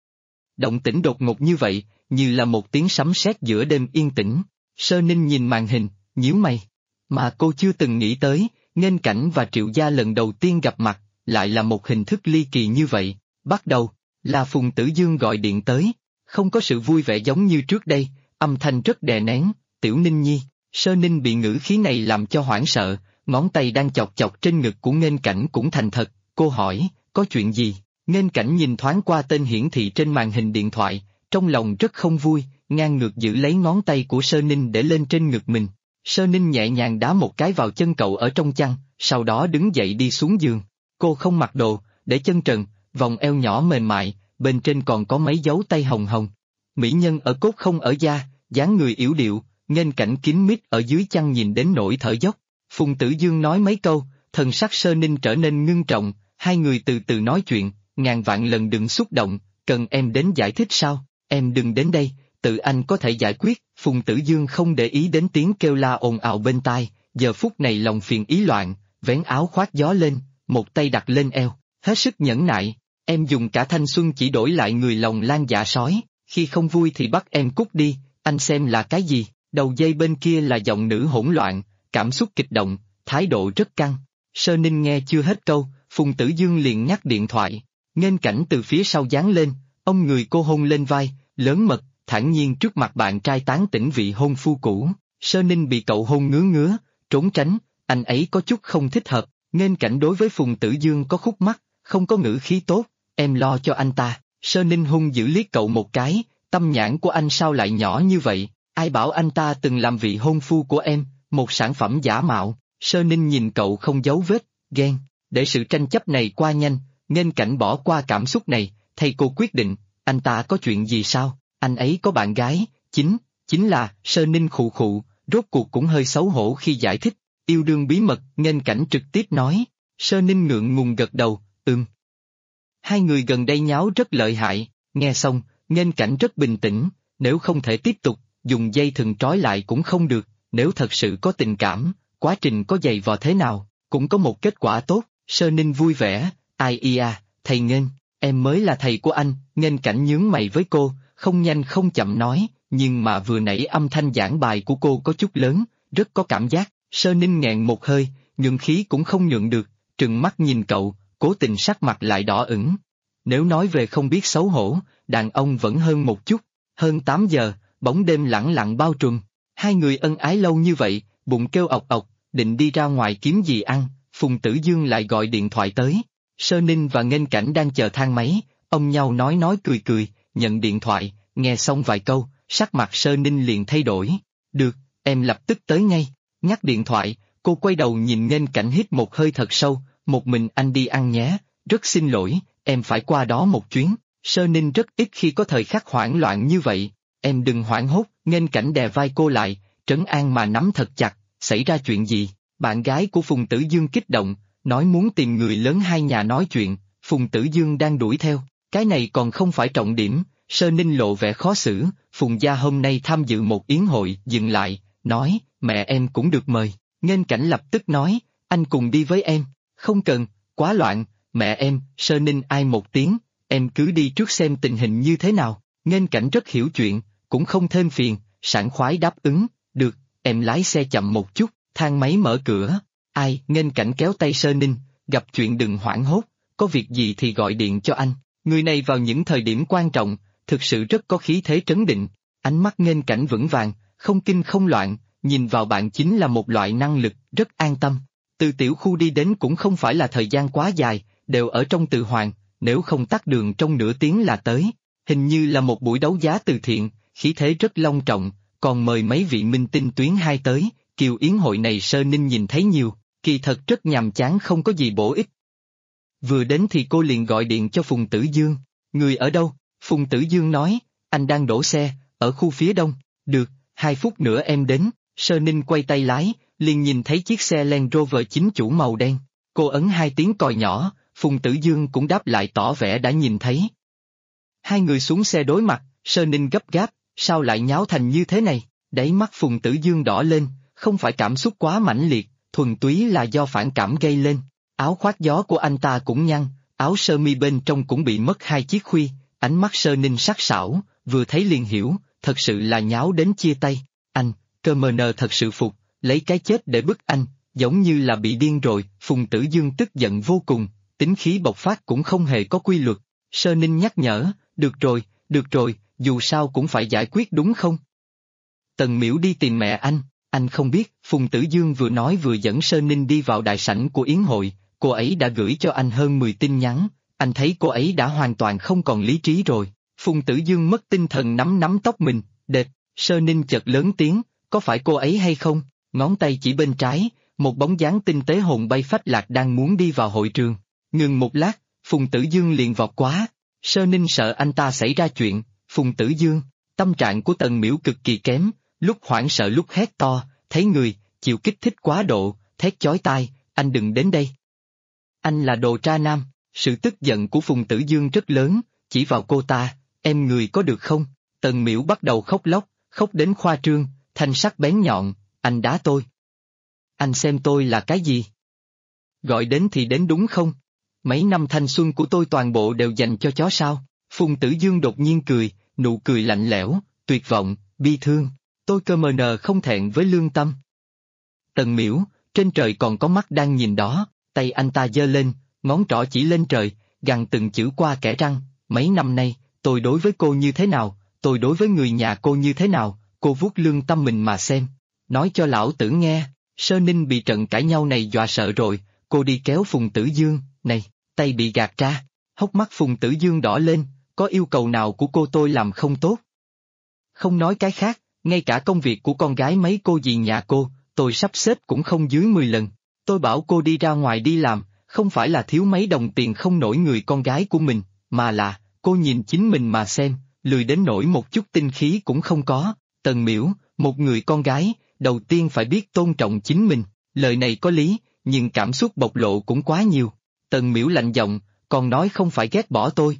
Speaker 2: Động tĩnh đột ngột như vậy, như là một tiếng sấm sét giữa đêm yên tĩnh. Sơ Ninh nhìn màn hình, nhíu mày. Mà cô chưa từng nghĩ tới, nghênh cảnh và Triệu Gia lần đầu tiên gặp mặt, lại là một hình thức ly kỳ như vậy. Bắt đầu, là Phùng Tử Dương gọi điện tới, không có sự vui vẻ giống như trước đây, âm thanh rất đè nén, Tiểu Ninh Nhi. Sơ Ninh bị ngữ khí này làm cho hoảng sợ, ngón tay đang chọc chọc trên ngực của nghênh cảnh cũng thành thật, cô hỏi, có chuyện gì? Nghênh cảnh nhìn thoáng qua tên hiển thị trên màn hình điện thoại, trong lòng rất không vui, ngang ngược giữ lấy ngón tay của Sơ Ninh để lên trên ngực mình. Sơ Ninh nhẹ nhàng đá một cái vào chân cậu ở trong chăn, sau đó đứng dậy đi xuống giường. Cô không mặc đồ, để chân trần, vòng eo nhỏ mềm mại, bên trên còn có mấy dấu tay hồng hồng. Mỹ nhân ở cốt không ở da, dáng người yếu điệu, nghênh cảnh kín mít ở dưới chăn nhìn đến nỗi thở dốc. Phùng Tử Dương nói mấy câu, thần sắc Sơ Ninh trở nên ngưng trọng, hai người từ từ nói chuyện, ngàn vạn lần đừng xúc động, cần em đến giải thích sao, em đừng đến đây, tự anh có thể giải quyết. Phùng Tử Dương không để ý đến tiếng kêu la ồn ào bên tai, giờ phút này lòng phiền ý loạn, vén áo khoác gió lên, một tay đặt lên eo, hết sức nhẫn nại, em dùng cả thanh xuân chỉ đổi lại người lòng lan dạ sói, khi không vui thì bắt em cút đi, anh xem là cái gì. Đầu dây bên kia là giọng nữ hỗn loạn, cảm xúc kịch động, thái độ rất căng. Sơ Ninh nghe chưa hết câu, Phùng Tử Dương liền nhắc điện thoại, nghênh cảnh từ phía sau giáng lên, ông người cô hôn lên vai, lớn mật, thản nhiên trước mặt bạn trai tán tỉnh vị hôn phu cũ. Sơ Ninh bị cậu hôn ngứa ngứa, trốn tránh, anh ấy có chút không thích hợp, nghênh cảnh đối với Phùng Tử Dương có khúc mắc, không có ngữ khí tốt, em lo cho anh ta. Sơ Ninh hung dữ liếc cậu một cái, tâm nhãn của anh sao lại nhỏ như vậy, ai bảo anh ta từng làm vị hôn phu của em, một sản phẩm giả mạo. Sơ Ninh nhìn cậu không giấu vết, ghen, để sự tranh chấp này qua nhanh, nghênh cảnh bỏ qua cảm xúc này, thầy cô quyết định, anh ta có chuyện gì sao, anh ấy có bạn gái, chính là. Sơ Ninh khụ khụ, rốt cuộc cũng hơi xấu hổ khi giải thích, yêu đương bí mật, nghênh cảnh trực tiếp nói. Sơ Ninh ngượng ngùng gật đầu, Hai người gần đây nháo rất lợi hại, nghe xong, nghênh cảnh rất bình tĩnh, nếu không thể tiếp tục, dùng dây thừng trói lại cũng không được, nếu thật sự có tình cảm, quá trình có dày vò thế nào, cũng có một kết quả tốt. Sơ Ninh vui vẻ, ai ia, thầy nghênh, em mới là thầy của anh. Nghênh cảnh nhướng mày với cô, không nhanh không chậm nói, nhưng mà vừa nãy âm thanh giảng bài của cô có chút lớn, rất có cảm giác. Sơ Ninh nghẹn một hơi, nhượng khí cũng không nhượng được, trừng mắt nhìn cậu, cố tình sắc mặt lại đỏ ửng. Nếu nói về không biết xấu hổ, đàn ông vẫn hơn một chút. Hơn 8 giờ, bóng đêm lẳng lặng bao trùm. Hai người ân ái lâu như vậy, bụng kêu ọc ọc, định đi ra ngoài kiếm gì ăn, Phùng Tử Dương lại gọi điện thoại tới. Sơ Ninh và nghênh cảnh đang chờ thang máy, ông nhau nói cười cười, nhận điện thoại, nghe xong vài câu, sắc mặt Sơ Ninh liền thay đổi. Được, em lập tức tới ngay. Ngắt điện thoại, cô quay đầu nhìn nghênh cảnh hít một hơi thật sâu, một mình anh đi ăn nhé, rất xin lỗi, em phải qua đó một chuyến. Sơ Ninh rất ít khi có thời khắc hoảng loạn như vậy, em đừng hoảng hốt. Nghênh cảnh đè vai cô lại, trấn an mà nắm thật chặt, xảy ra chuyện gì? Bạn gái của Phùng Tử Dương kích động, nói muốn tìm người lớn hai nhà nói chuyện, Phùng Tử Dương đang đuổi theo, cái này còn không phải trọng điểm. Sơ Ninh lộ vẻ khó xử, Phùng gia hôm nay tham dự một yến hội, dừng lại, nói, mẹ em cũng được mời. Nghênh cảnh lập tức nói, anh cùng đi với em. Không cần, quá loạn, mẹ em. Sơ Ninh ai một tiếng, em cứ đi trước xem tình hình như thế nào. Nghênh cảnh rất hiểu chuyện, cũng không thêm phiền, sảng khoái đáp ứng, được, em lái xe chậm một chút. Thang máy mở cửa, ai? Nghênh cảnh kéo tay Sơ Ninh, gặp chuyện đừng hoảng hốt, có việc gì thì gọi điện cho anh. Người này vào những thời điểm quan trọng, thực sự rất có khí thế trấn định, ánh mắt nghênh cảnh vững vàng, không kinh không loạn, nhìn vào bạn chính là một loại năng lực, rất an tâm. Từ tiểu khu đi đến cũng không phải là thời gian quá dài, đều ở trong Từ Hoàng, nếu không tắt đường trong nửa tiếng là tới. Hình như là một buổi đấu giá từ thiện, khí thế rất long trọng, còn mời mấy vị minh tinh tuyến 2 tới. Kiều yến hội này Sơ Ninh nhìn thấy nhiều, kỳ thật rất nhàm chán không có gì bổ ích. Vừa đến thì cô liền gọi điện cho Phùng Tử Dương, người ở đâu? Phùng Tử Dương nói, anh đang đổ xe, ở khu phía đông. Được, 2 phút nữa em đến. Sơ Ninh quay tay lái, liền nhìn thấy chiếc xe Land Rover chính chủ màu đen. Cô ấn 2 tiếng còi nhỏ, Phùng Tử Dương cũng đáp lại tỏ vẻ đã nhìn thấy. Hai người xuống xe đối mặt, Sơ Ninh gấp gáp, sao lại nháo thành như thế này? Đáy mắt Phùng Tử Dương đỏ lên, không phải cảm xúc quá mãnh liệt, thuần túy là do phản cảm gây lên. Áo khoác gió của anh ta cũng nhăn, áo sơ mi bên trong cũng bị mất 2 chiếc khuy, ánh mắt Sơ Ninh sắc sảo, vừa thấy liền hiểu, thật sự là nháo đến chia tay. Anh, cơ mờ nờ thật sự phục, lấy cái chết để bức anh, giống như là bị điên rồi. Phùng Tử Dương tức giận vô cùng, tính khí bộc phát cũng không hề có quy luật. Sơ Ninh nhắc nhở, được rồi, dù sao cũng phải giải quyết đúng không? Tần Miễu đi tìm mẹ anh không biết. Phùng Tử Dương vừa nói vừa dẫn Sơ Ninh đi vào đại sảnh của yến hội, cô ấy đã gửi cho anh hơn 10 tin nhắn, anh thấy cô ấy đã hoàn toàn không còn lý trí rồi. Phùng Tử Dương mất tinh thần nắm tóc mình, đệt. Sơ Ninh chợt lớn tiếng, có phải cô ấy hay không? Ngón tay chỉ bên trái, một bóng dáng tinh tế hồn bay phách lạc đang muốn đi vào hội trường. Ngừng một lát, Phùng Tử Dương liền vọt quá. Sơ Ninh sợ anh ta xảy ra chuyện. Phùng Tử Dương, tâm trạng của Tần Miễu cực kỳ kém, lúc hoảng sợ lúc hét to, thấy người, chịu kích thích quá độ, thét chói tai, anh đừng đến đây. Anh là đồ tra nam. Sự tức giận của Phùng Tử Dương rất lớn, chỉ vào cô ta, em người có được không? Tần Miễu bắt đầu khóc lóc, khóc đến khoa trương, thanh sắc bén nhọn, anh đá tôi. Anh xem tôi là cái gì? Gọi đến thì đến đúng không? Mấy năm thanh xuân của tôi toàn bộ đều dành cho chó sao? Phùng Tử Dương đột nhiên cười, nụ cười lạnh lẽo, tuyệt vọng, bi thương. Tôi cơ mờ nờ không thẹn với lương tâm. Tần Miễu, trên trời còn có mắt đang nhìn đó, tay anh ta giơ lên, ngón trỏ chỉ lên trời, gằn từng chữ qua kẽ răng. Mấy năm nay, tôi đối với cô như thế nào, tôi đối với người nhà cô như thế nào, cô vuốt lương tâm mình mà xem. Nói cho lão tử nghe. Sơ Ninh bị trận cãi nhau này dọa sợ rồi, cô đi kéo Phùng Tử Dương, này, tay bị gạt ra. Hốc mắt Phùng Tử Dương đỏ lên, có yêu cầu nào của cô tôi làm không tốt? Không nói cái khác, ngay cả công việc của con gái mấy cô dì nhà cô, tôi sắp xếp cũng không dưới 10 lần. Tôi bảo cô đi ra ngoài đi làm, không phải là thiếu mấy đồng tiền không nổi người con gái của mình, mà là, cô nhìn chính mình mà xem, lười đến nổi một chút tinh khí cũng không có. Tần Miễu, một người con gái, đầu tiên phải biết tôn trọng chính mình, lời này có lý, nhưng cảm xúc bộc lộ cũng quá nhiều. Tần Miễu lạnh giọng, còn nói không phải ghét bỏ tôi.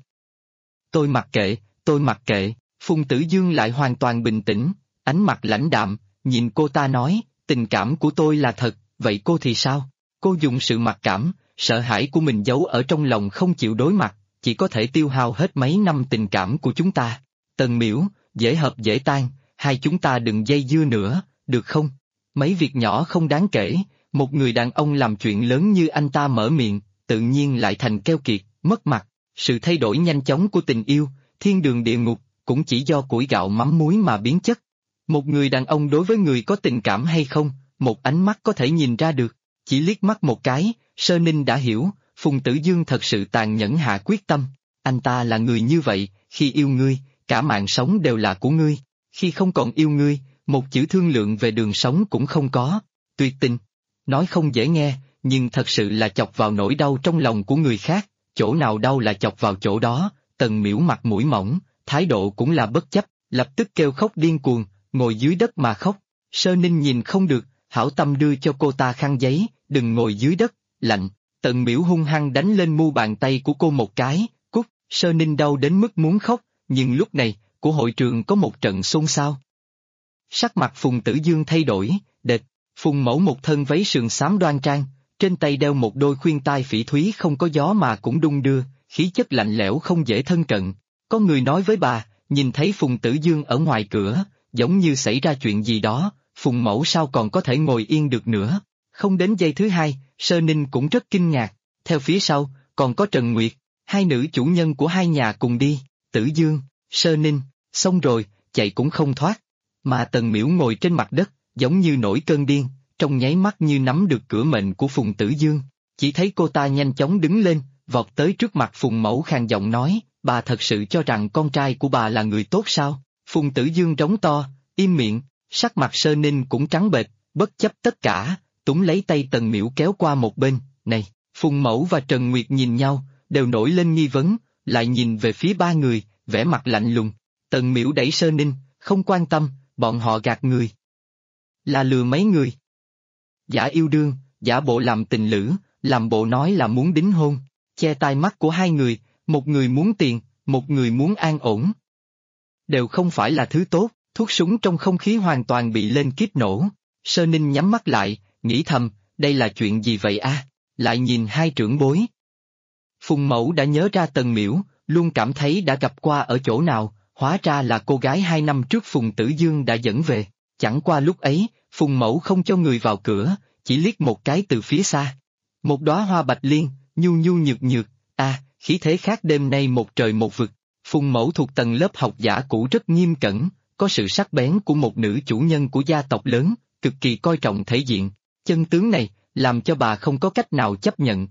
Speaker 2: Tôi mặc kệ. Phùng Tử Dương lại hoàn toàn bình tĩnh, ánh mặt lãnh đạm, nhìn cô ta nói, tình cảm của tôi là thật, vậy cô thì sao? Cô dùng sự mặc cảm, sợ hãi của mình giấu ở trong lòng không chịu đối mặt, chỉ có thể tiêu hao hết mấy năm tình cảm của chúng ta. Tần Miễu, dễ hợp dễ tan, hai chúng ta đừng dây dưa nữa, được không? Mấy việc nhỏ không đáng kể, một người đàn ông làm chuyện lớn như anh ta mở miệng, tự nhiên lại thành keo kiệt, mất mặt. Sự thay đổi nhanh chóng của tình yêu, thiên đường địa ngục, cũng chỉ do củi gạo mắm muối mà biến chất. Một người đàn ông đối với người có tình cảm hay không, một ánh mắt có thể nhìn ra được. Chỉ liếc mắt một cái, Sơ Ninh đã hiểu, Phùng Tử Dương thật sự tàn nhẫn hạ quyết tâm. Anh ta là người như vậy, khi yêu ngươi, cả mạng sống đều là của ngươi. Khi không còn yêu ngươi, một chữ thương lượng về đường sống cũng không có. Tuyệt tình. Nói không dễ nghe, nhưng thật sự là chọc vào nỗi đau trong lòng của người khác, chỗ nào đau là chọc vào chỗ đó. Tần Miễu mặt mũi mỏng, thái độ cũng là bất chấp, lập tức kêu khóc điên cuồng, ngồi dưới đất mà khóc. Sơ Ninh nhìn không được, hảo tâm đưa cho cô ta khăn giấy, đừng ngồi dưới đất, lạnh. Tần Miễu hung hăng đánh lên mu bàn tay của cô một cái, cút. Sơ Ninh đau đến mức muốn khóc, nhưng lúc này, của hội trường có một trận xôn xao. Sắc mặt Phùng Tử Dương thay đổi, đệt. Phùng Mẫu một thân váy sườn xám đoan trang, trên tay đeo một đôi khuyên tai phỉ thúy không có gió mà cũng đung đưa, khí chất lạnh lẽo không dễ thân cận. Có người nói với bà, nhìn thấy Phùng Tử Dương ở ngoài cửa, giống như xảy ra chuyện gì đó, Phùng Mẫu sao còn có thể ngồi yên được nữa. Không đến giây thứ hai, Sơ Ninh cũng rất kinh ngạc, theo phía sau, còn có Trần Nguyệt, hai nữ chủ nhân của hai nhà cùng đi, Tử Dương, Sơ Ninh, xong rồi, chạy cũng không thoát. Mà Tần Miễu ngồi trên mặt đất, giống như nổi cơn điên, trong nháy mắt như nắm được cửa mệnh của Phùng Tử Dương. Chỉ thấy cô ta nhanh chóng đứng lên, vọt tới trước mặt Phùng Mẫu khàn giọng nói, bà thật sự cho rằng con trai của bà là người tốt sao? Phùng Tử Dương rống to, im miệng, sắc mặt Sơ Ninh cũng trắng bệch, bất chấp tất cả, túm lấy tay Tần Miễu kéo qua một bên, này, Phùng Mẫu và Trần Nguyệt nhìn nhau, đều nổi lên nghi vấn, lại nhìn về phía ba người, vẻ mặt lạnh lùng. Tần Miễu đẩy Sơ Ninh, không quan tâm, bọn họ gạt người. Là lừa mấy người. Giả yêu đương, giả bộ làm tình lữ, làm bộ nói là muốn đính hôn, che tai mắt của hai người, một người muốn tiền, một người muốn an ổn. đều không phải là thứ tốt, thuốc súng trong không khí hoàn toàn bị lên kíp nổ. Sơ Ninh nhắm mắt lại, nghĩ thầm, đây là chuyện gì vậy a? Lại nhìn hai trưởng bối. Phùng Mẫu đã nhớ ra Tần Miễu, luôn cảm thấy đã gặp qua ở chỗ nào, hóa ra là cô gái 2 năm trước Phùng Tử Dương đã dẫn về. Chẳng qua lúc ấy, Phùng Mẫu không cho người vào cửa, chỉ liếc một cái từ phía xa. Một đóa hoa bạch liên, nhu nhu nhược nhược, khí thế khác đêm nay một trời một vực. Phùng Mẫu thuộc tầng lớp học giả cũ rất nghiêm cẩn, có sự sắc bén của một nữ chủ nhân của gia tộc lớn, cực kỳ coi trọng thể diện. Chân tướng này, làm cho bà không có cách nào chấp nhận.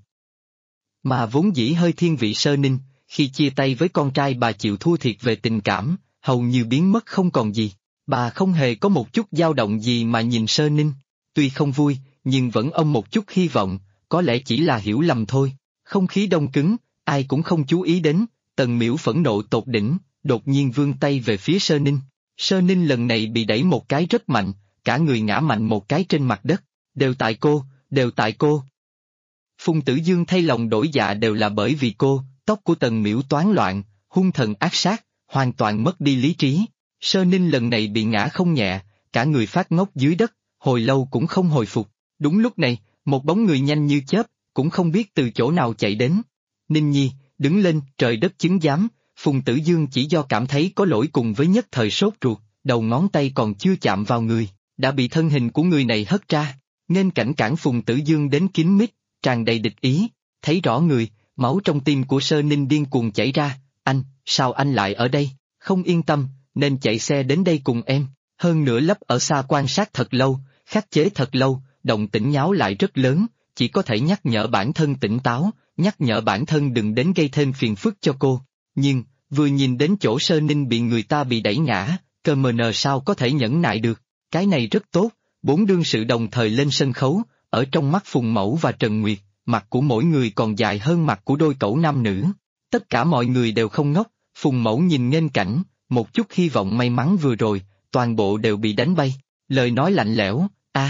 Speaker 2: Mà vốn dĩ hơi thiên vị Sơ Ninh, khi chia tay với con trai bà chịu thua thiệt về tình cảm, hầu như biến mất không còn gì. Bà không hề có một chút dao động gì mà nhìn Sơ Ninh. Tuy không vui, nhưng vẫn ôm một chút hy vọng, có lẽ chỉ là hiểu lầm thôi. Không khí đông cứng, ai cũng không chú ý đến, Tần Miễu phẫn nộ tột đỉnh, đột nhiên vươn tay về phía Sơ Ninh. Sơ Ninh lần này bị đẩy một cái rất mạnh, cả người ngã mạnh một cái trên mặt đất. Đều tại cô, đều tại cô. Phùng Tử Dương thay lòng đổi dạ đều là bởi vì cô, tóc của Tần Miễu toán loạn, hung thần ác sát, hoàn toàn mất đi lý trí. Sơ Ninh lần này bị ngã không nhẹ, cả người phát ngốc dưới đất, hồi lâu cũng không hồi phục. Đúng lúc này, một bóng người nhanh như chớp, cũng không biết từ chỗ nào chạy đến. Ninh Nhi, đứng lên, trời đất chứng giám. Phùng Tử Dương chỉ do cảm thấy có lỗi cùng với nhất thời sốt ruột, đầu ngón tay còn chưa chạm vào người, đã bị thân hình của người này hất ra. Nên cảnh cản Phùng Tử Dương đến kín mít, tràn đầy địch ý, thấy rõ người, máu trong tim của Sơ Ninh điên cuồng chảy ra. Anh, sao anh lại ở đây? Không yên tâm, nên chạy xe đến đây cùng em. Hơn nữa lấp ở xa quan sát thật lâu, khắc chế thật lâu, động tĩnh nháo lại rất lớn, chỉ có thể nhắc nhở bản thân tỉnh táo, nhắc nhở bản thân đừng đến gây thêm phiền phức cho cô. Nhưng, vừa nhìn đến chỗ Sơ Ninh bị người ta bị đẩy ngã, cơ mờ nờ sao có thể nhẫn nại được, cái này rất tốt. 4 đương sự đồng thời lên sân khấu, ở trong mắt Phùng Mẫu và Trần Nguyệt, mặt của mỗi người còn dài hơn mặt của đôi cẩu nam nữ. Tất cả mọi người đều không ngốc, Phùng Mẫu nhìn nghênh cảnh, một chút hy vọng may mắn vừa rồi, toàn bộ đều bị đánh bay. Lời nói lạnh lẽo,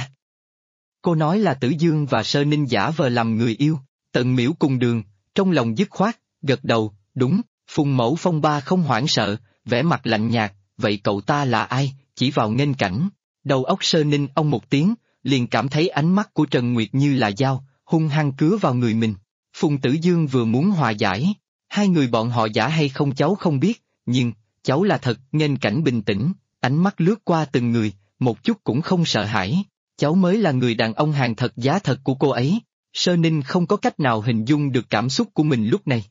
Speaker 2: cô nói là Tử Dương và Sơ Ninh giả vờ làm người yêu. Tần Miễu cùng đường, trong lòng dứt khoát, gật đầu, đúng. Phùng Mẫu phong ba không hoảng sợ, vẻ mặt lạnh nhạt, vậy cậu ta là ai? Chỉ vào nghênh cảnh. Đầu óc Sơ Ninh ông một tiếng, liền cảm thấy ánh mắt của Trần Nguyệt như là dao, hung hăng cứa vào người mình. Phùng Tử Dương vừa muốn hòa giải, hai người bọn họ giả hay không cháu không biết, nhưng, cháu là thật. Nghênh cảnh bình tĩnh, ánh mắt lướt qua từng người, một chút cũng không sợ hãi. Cháu mới là người đàn ông hàng thật giá thật của cô ấy. Sơ Ninh không có cách nào hình dung được cảm xúc của mình lúc này.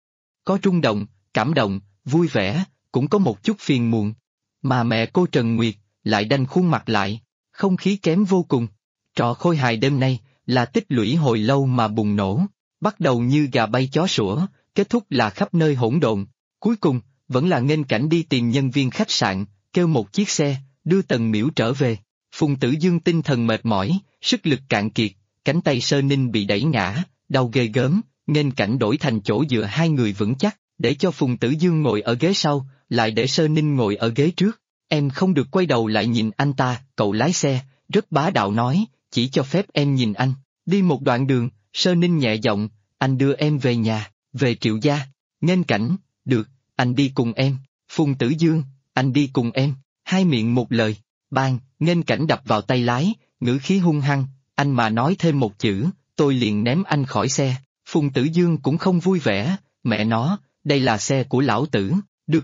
Speaker 2: Có rung động, cảm động, vui vẻ, cũng có một chút phiền muộn. Mà mẹ cô Trần Nguyệt, lại đanh khuôn mặt lại, không khí kém vô cùng. Trò khôi hài đêm nay, là tích lũy hồi lâu mà bùng nổ, bắt đầu như gà bay chó sủa, kết thúc là khắp nơi hỗn độn. Cuối cùng, vẫn là nghênh cảnh đi tìm nhân viên khách sạn, kêu một chiếc xe, đưa Tần Miễu trở về. Phùng Tử Dương tinh thần mệt mỏi, sức lực cạn kiệt, cánh tay Sơ Ninh bị đẩy ngã, đau ghê gớm, nghênh cảnh đổi thành chỗ dựa hai người vững chắc, để cho Phùng Tử Dương ngồi ở ghế sau, lại để Sơ Ninh ngồi ở ghế trước. Em không được quay đầu lại nhìn anh ta, cậu lái xe, rất bá đạo nói, chỉ cho phép em nhìn anh. Đi một đoạn đường, Sơ Ninh nhẹ giọng, anh đưa em về nhà, về Triệu gia. Nghênh cảnh, được, anh đi cùng em. Phùng Tử Dương, anh đi cùng em. Hai miệng một lời, bang, nghênh cảnh đập vào tay lái, ngữ khí hung hăng, anh mà nói thêm một chữ, tôi liền ném anh khỏi xe. Phùng Tử Dương cũng không vui vẻ, mẹ nó, đây là xe của lão tử.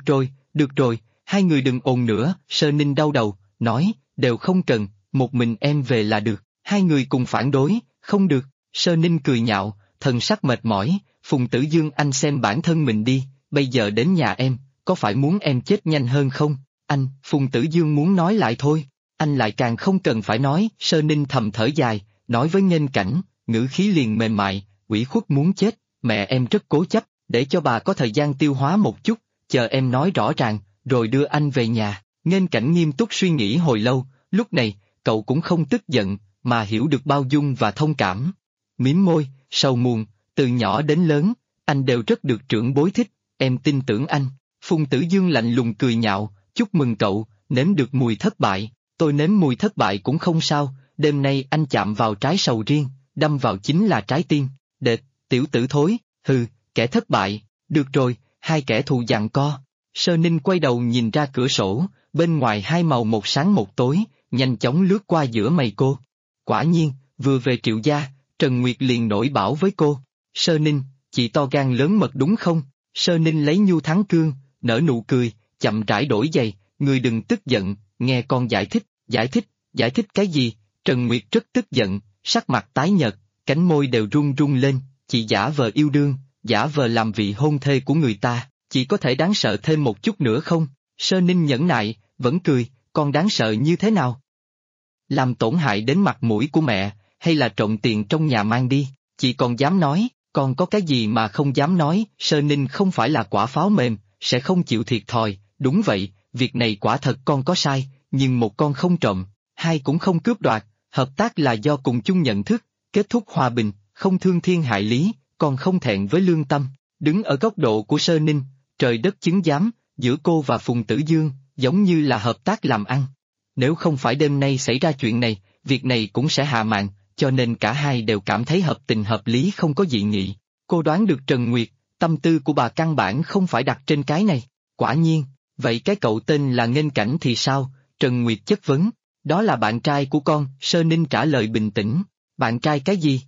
Speaker 2: Được rồi, hai người đừng ồn nữa. Sơ Ninh đau đầu, nói, đều không cần, một mình em về là được. Hai người cùng phản đối, không được. Sơ Ninh cười nhạo, thần sắc mệt mỏi, Phùng Tử Dương anh xem bản thân mình đi, bây giờ đến nhà em, có phải muốn em chết nhanh hơn không? Anh, Phùng Tử Dương muốn nói lại thôi, anh lại càng không cần phải nói. Sơ Ninh thầm thở dài, nói với nghênh cảnh, ngữ khí liền mềm mại, ủy khuất muốn chết, mẹ em rất cố chấp, để cho bà có thời gian tiêu hóa một chút, chờ em nói rõ ràng, rồi đưa anh về nhà. Nghênh cảnh nghiêm túc suy nghĩ hồi lâu, lúc này, cậu cũng không tức giận, mà hiểu được bao dung và thông cảm. Mím môi, sầu muộn, từ nhỏ đến lớn, anh đều rất được trưởng bối thích, em tin tưởng anh. Phùng Tử Dương lạnh lùng cười nhạo, chúc mừng cậu, nếm được mùi thất bại, tôi nếm mùi thất bại cũng không sao, đêm nay anh chạm vào trái sầu riêng, đâm vào chính là trái tim. Đệt, tiểu tử thối, hừ, kẻ thất bại, được rồi, hai kẻ thù giằng co. Sơ Ninh quay đầu nhìn ra cửa sổ, bên ngoài hai màu một sáng một tối, nhanh chóng lướt qua giữa mày cô. Quả nhiên, vừa về Triệu gia, Trần Nguyệt liền nổi bảo với cô. Sơ Ninh, chị to gan lớn mật đúng không? Sơ Ninh lấy nhu thắng cương, nở nụ cười, chậm rãi đổi giày, người đừng tức giận, nghe con giải thích, giải thích cái gì? Trần Nguyệt rất tức giận, sắc mặt tái nhợt, cánh môi đều run run lên, chị giả vờ yêu đương, giả vờ làm vị hôn thê của người ta, chị có thể đáng sợ thêm một chút nữa không? Sơ Ninh nhẫn nại, vẫn cười, con đáng sợ như thế nào? Làm tổn hại đến mặt mũi của mẹ, hay là trộm tiền trong nhà mang đi, chị còn dám nói, con có cái gì mà không dám nói? Sơ Ninh không phải là quả pháo mềm, sẽ không chịu thiệt thòi, đúng vậy, việc này quả thật con có sai, nhưng một con không trộm, hai cũng không cướp đoạt, hợp tác là do cùng chung nhận thức, kết thúc hòa bình, không thương thiên hại lý, con không thẹn với lương tâm. Đứng ở góc độ của Sơ Ninh, trời đất chứng giám, giữa cô và Phùng Tử Dương, giống như là hợp tác làm ăn. Nếu không phải đêm nay xảy ra chuyện này, việc này cũng sẽ hạ màn, cho nên cả hai đều cảm thấy hợp tình hợp lý không có dị nghị. Cô đoán được Trần Nguyệt, tâm tư của bà căn bản không phải đặt trên cái này. Quả nhiên, vậy cái cậu tên là Nghênh Cảnh thì sao? Trần Nguyệt chất vấn. Đó là bạn trai của con, Sơ Ninh trả lời bình tĩnh. Bạn trai cái gì?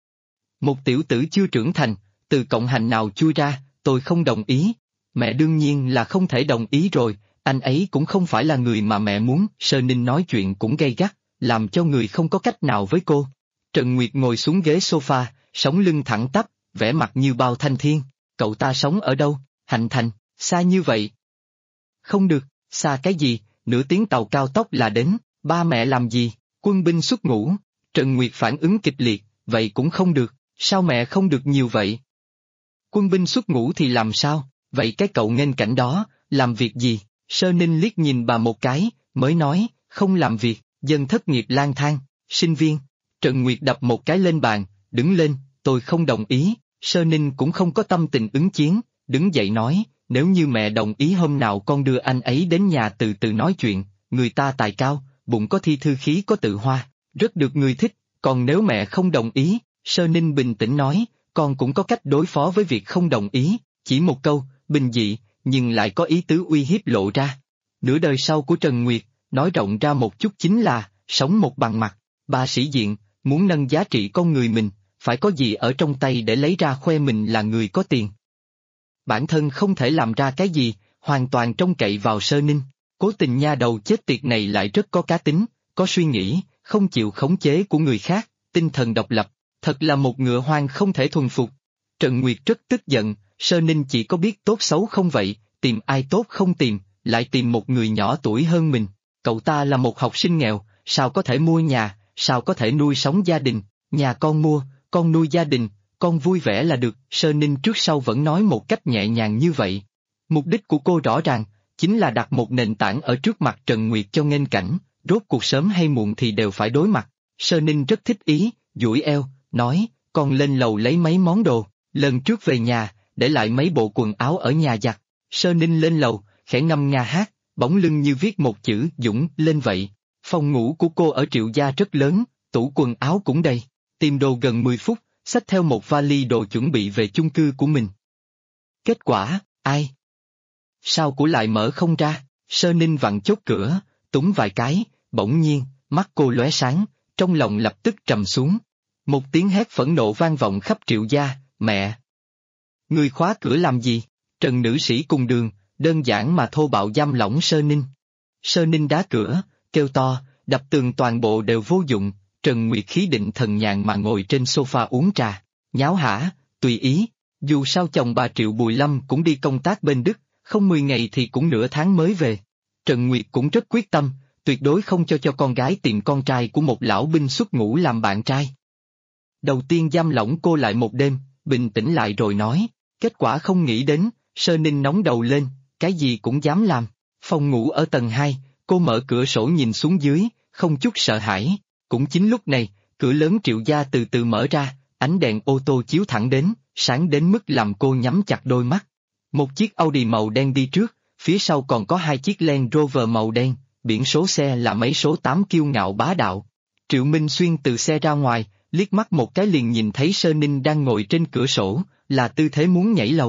Speaker 2: Một tiểu tử chưa trưởng thành, từ cộng hành nào chui ra, tôi không đồng ý. Mẹ đương nhiên là không thể đồng ý rồi, anh ấy cũng không phải là người mà mẹ muốn. Sơ Ninh nói chuyện cũng gay gắt, làm cho người không có cách nào với cô. Trần Nguyệt ngồi xuống ghế sofa, sống lưng thẳng tắp, vẻ mặt như bao thanh thiên. Cậu ta sống ở đâu? Hạnh Thành, xa như vậy. Không được, xa cái gì, nửa tiếng tàu cao tốc là đến, ba mẹ làm gì? Quân binh xuất ngũ. Trần Nguyệt phản ứng kịch liệt, vậy cũng không được, sao mẹ không được nhiều vậy? Quân binh xuất ngũ thì làm sao, vậy cái cậu Nghênh Cảnh đó, làm việc gì? Sơ Ninh liếc nhìn bà một cái, mới nói, không làm việc, dân thất nghiệp lang thang, sinh viên. Trần Nguyệt đập một cái lên bàn, đứng lên, tôi không đồng ý. Sơ Ninh cũng không có tâm tình ứng chiến, đứng dậy nói, nếu như mẹ đồng ý hôm nào con đưa anh ấy đến nhà từ từ nói chuyện, người ta tài cao, bụng có thi thư khí có tự hoa, rất được người thích, còn nếu mẹ không đồng ý, Sơ Ninh bình tĩnh nói, con cũng có cách đối phó với việc không đồng ý, chỉ một câu, bình dị, nhưng lại có ý tứ uy hiếp lộ ra. Nửa đời sau của Trần Nguyệt, nói rộng ra một chút chính là, sống một bằng mặt, bà sĩ diện, muốn nâng giá trị con người mình, phải có gì ở trong tay để lấy ra khoe mình là người có tiền. Bản thân không thể làm ra cái gì, hoàn toàn trông cậy vào Sơ Ninh. Cố tình nha đầu chết tiệt này lại rất có cá tính, có suy nghĩ, không chịu khống chế của người khác, tinh thần độc lập, thật là một ngựa hoang không thể thuần phục. Trần Nguyệt rất tức giận, Sơ Ninh chỉ có biết tốt xấu không vậy, tìm ai tốt không tìm, lại tìm một người nhỏ tuổi hơn mình. Cậu ta là một học sinh nghèo, sao có thể mua nhà, sao có thể nuôi sống gia đình, nhà con mua, con nuôi gia đình, con vui vẻ là được. Sơ Ninh trước sau vẫn nói một cách nhẹ nhàng như vậy. Mục đích của cô rõ ràng, chính là đặt một nền tảng ở trước mặt Trần Nguyệt cho Nghênh Cảnh, rốt cuộc sớm hay muộn thì đều phải đối mặt. Sơ Ninh rất thích ý, duỗi eo, nói, con lên lầu lấy mấy món đồ, lần trước về nhà, để lại mấy bộ quần áo ở nhà giặt. Sơ Ninh lên lầu, khẽ ngâm nga hát, bóng lưng như viết một chữ Dũng lên vậy. Phòng ngủ của cô ở Triệu gia rất lớn, tủ quần áo cũng đầy. Tìm đồ gần 10 phút, xách theo một vali đồ chuẩn bị về chung cư của mình. Kết quả, ai? Sao của lại mở không ra? Sơ Ninh vặn chốt cửa, túng vài cái, bỗng nhiên, mắt cô lóe sáng, trong lòng lập tức trầm xuống. Một tiếng hét phẫn nộ vang vọng khắp Triệu gia, mẹ! Người khóa cửa làm gì? Trần nữ sĩ cùng đường, đơn giản mà thô bạo giam lỏng Sơ Ninh. Sơ Ninh đá cửa, kêu to, đập tường toàn bộ đều vô dụng. Trần Nguyệt khí định thần nhàn mà ngồi trên sofa uống trà, nháo hả, tùy ý, dù sao chồng bà Triệu Bùi Lâm cũng đi công tác bên Đức, không 10 ngày thì cũng nửa tháng mới về. Trần Nguyệt cũng rất quyết tâm, tuyệt đối không cho con gái tìm con trai của một lão binh xuất ngũ làm bạn trai. Đầu tiên giam lỏng cô lại một đêm, bình tĩnh lại rồi nói, kết quả không nghĩ đến, Sơ Ninh nóng đầu lên, cái gì cũng dám làm. Phòng ngủ ở tầng 2, cô mở cửa sổ nhìn xuống dưới, không chút sợ hãi. Cũng chính lúc này, cửa lớn Triệu gia từ từ mở ra, ánh đèn ô tô chiếu thẳng đến, sáng đến mức làm cô nhắm chặt đôi mắt. Một chiếc Audi màu đen đi trước, phía sau còn có hai chiếc Land Rover màu đen, biển số xe là mấy số 8 kiêu ngạo bá đạo. Triệu Minh Xuyên từ xe ra ngoài, liếc mắt một cái liền nhìn thấy Sơ Ninh đang ngồi trên cửa sổ, là tư thế muốn nhảy lầu.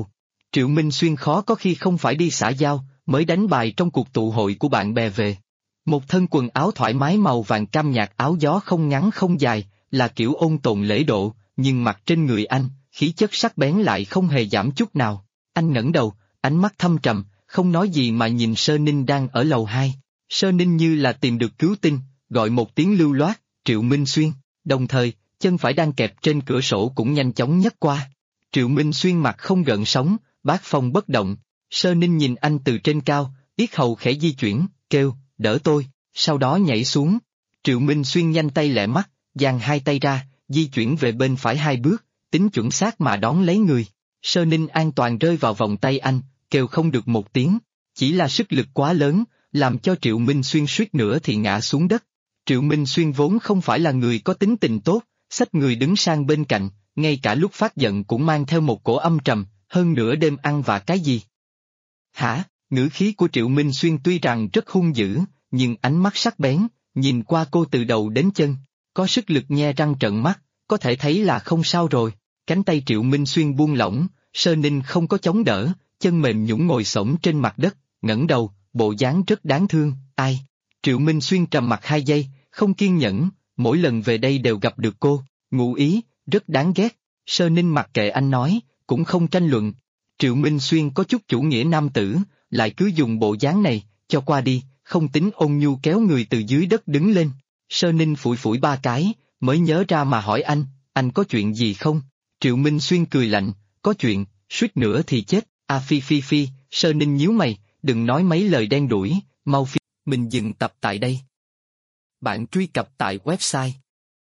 Speaker 2: Triệu Minh Xuyên khó có khi không phải đi xã giao, mới đánh bài trong cuộc tụ hội của bạn bè về. Một thân quần áo thoải mái màu vàng cam nhạt, áo gió không ngắn không dài, là kiểu ôn tồn lễ độ, nhưng mặc trên người anh, khí chất sắc bén lại không hề giảm chút nào. Anh ngẩng đầu, ánh mắt thâm trầm, không nói gì mà nhìn Sơ Ninh đang ở lầu 2. Sơ Ninh như là tìm được cứu tinh, gọi một tiếng lưu loát, Triệu Minh Xuyên, đồng thời, chân phải đang kẹp trên cửa sổ cũng nhanh chóng nhấc qua. Triệu Minh Xuyên mặt không gợn sóng, bát phong bất động. Sơ Ninh nhìn anh từ trên cao, yết hầu khẽ di chuyển, kêu, đỡ tôi, sau đó nhảy xuống. Triệu Minh Xuyên nhanh tay lẹ mắt, dang hai tay ra, di chuyển về bên phải 2 bước, tính chuẩn xác mà đón lấy người. Sơ Ninh an toàn rơi vào vòng tay anh, kêu không được một tiếng, chỉ là sức lực quá lớn, làm cho Triệu Minh Xuyên suýt nữa thì ngã xuống đất. Triệu Minh Xuyên vốn không phải là người có tính tình tốt, xách người đứng sang bên cạnh, ngay cả lúc phát giận cũng mang theo một cổ âm trầm, hơn nữa đêm ăn vạ cái gì. Hả? Ngữ khí của Triệu Minh Xuyên tuy rằng rất hung dữ, nhưng ánh mắt sắc bén, nhìn qua cô từ đầu đến chân, có sức lực nhe răng trợn mắt, có thể thấy là không sao rồi. Cánh tay Triệu Minh Xuyên buông lỏng, Sơ Ninh không có chống đỡ, chân mềm nhũn ngồi xổm trên mặt đất, ngẩng đầu, bộ dáng rất đáng thương, ai? Triệu Minh Xuyên trầm mặt 2 giây, không kiên nhẫn, mỗi lần về đây đều gặp được cô, ngụ ý, rất đáng ghét. Sơ Ninh mặc kệ anh nói, cũng không tranh luận. Triệu Minh Xuyên có chút chủ nghĩa nam tử, lại cứ dùng bộ dáng này, cho qua đi, không tính ôn nhu kéo người từ dưới đất đứng lên. Sơ Ninh phủi phủi 3 cái, mới nhớ ra mà hỏi anh có chuyện gì không? Triệu Minh Xuyên cười lạnh, có chuyện, suýt nữa thì chết, phi, Sơ Ninh nhíu mày, đừng nói mấy lời đen đủi, mau phi. Mình dừng tập tại đây. Bạn truy cập tại website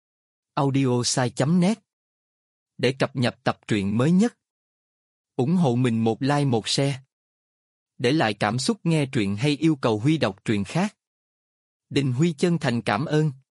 Speaker 2: audiosai.net để cập nhật tập truyện mới nhất. Ủng hộ mình một like một share. Để lại cảm xúc nghe truyện hay yêu cầu Huy đọc truyện khác. Đình Huy chân thành cảm ơn.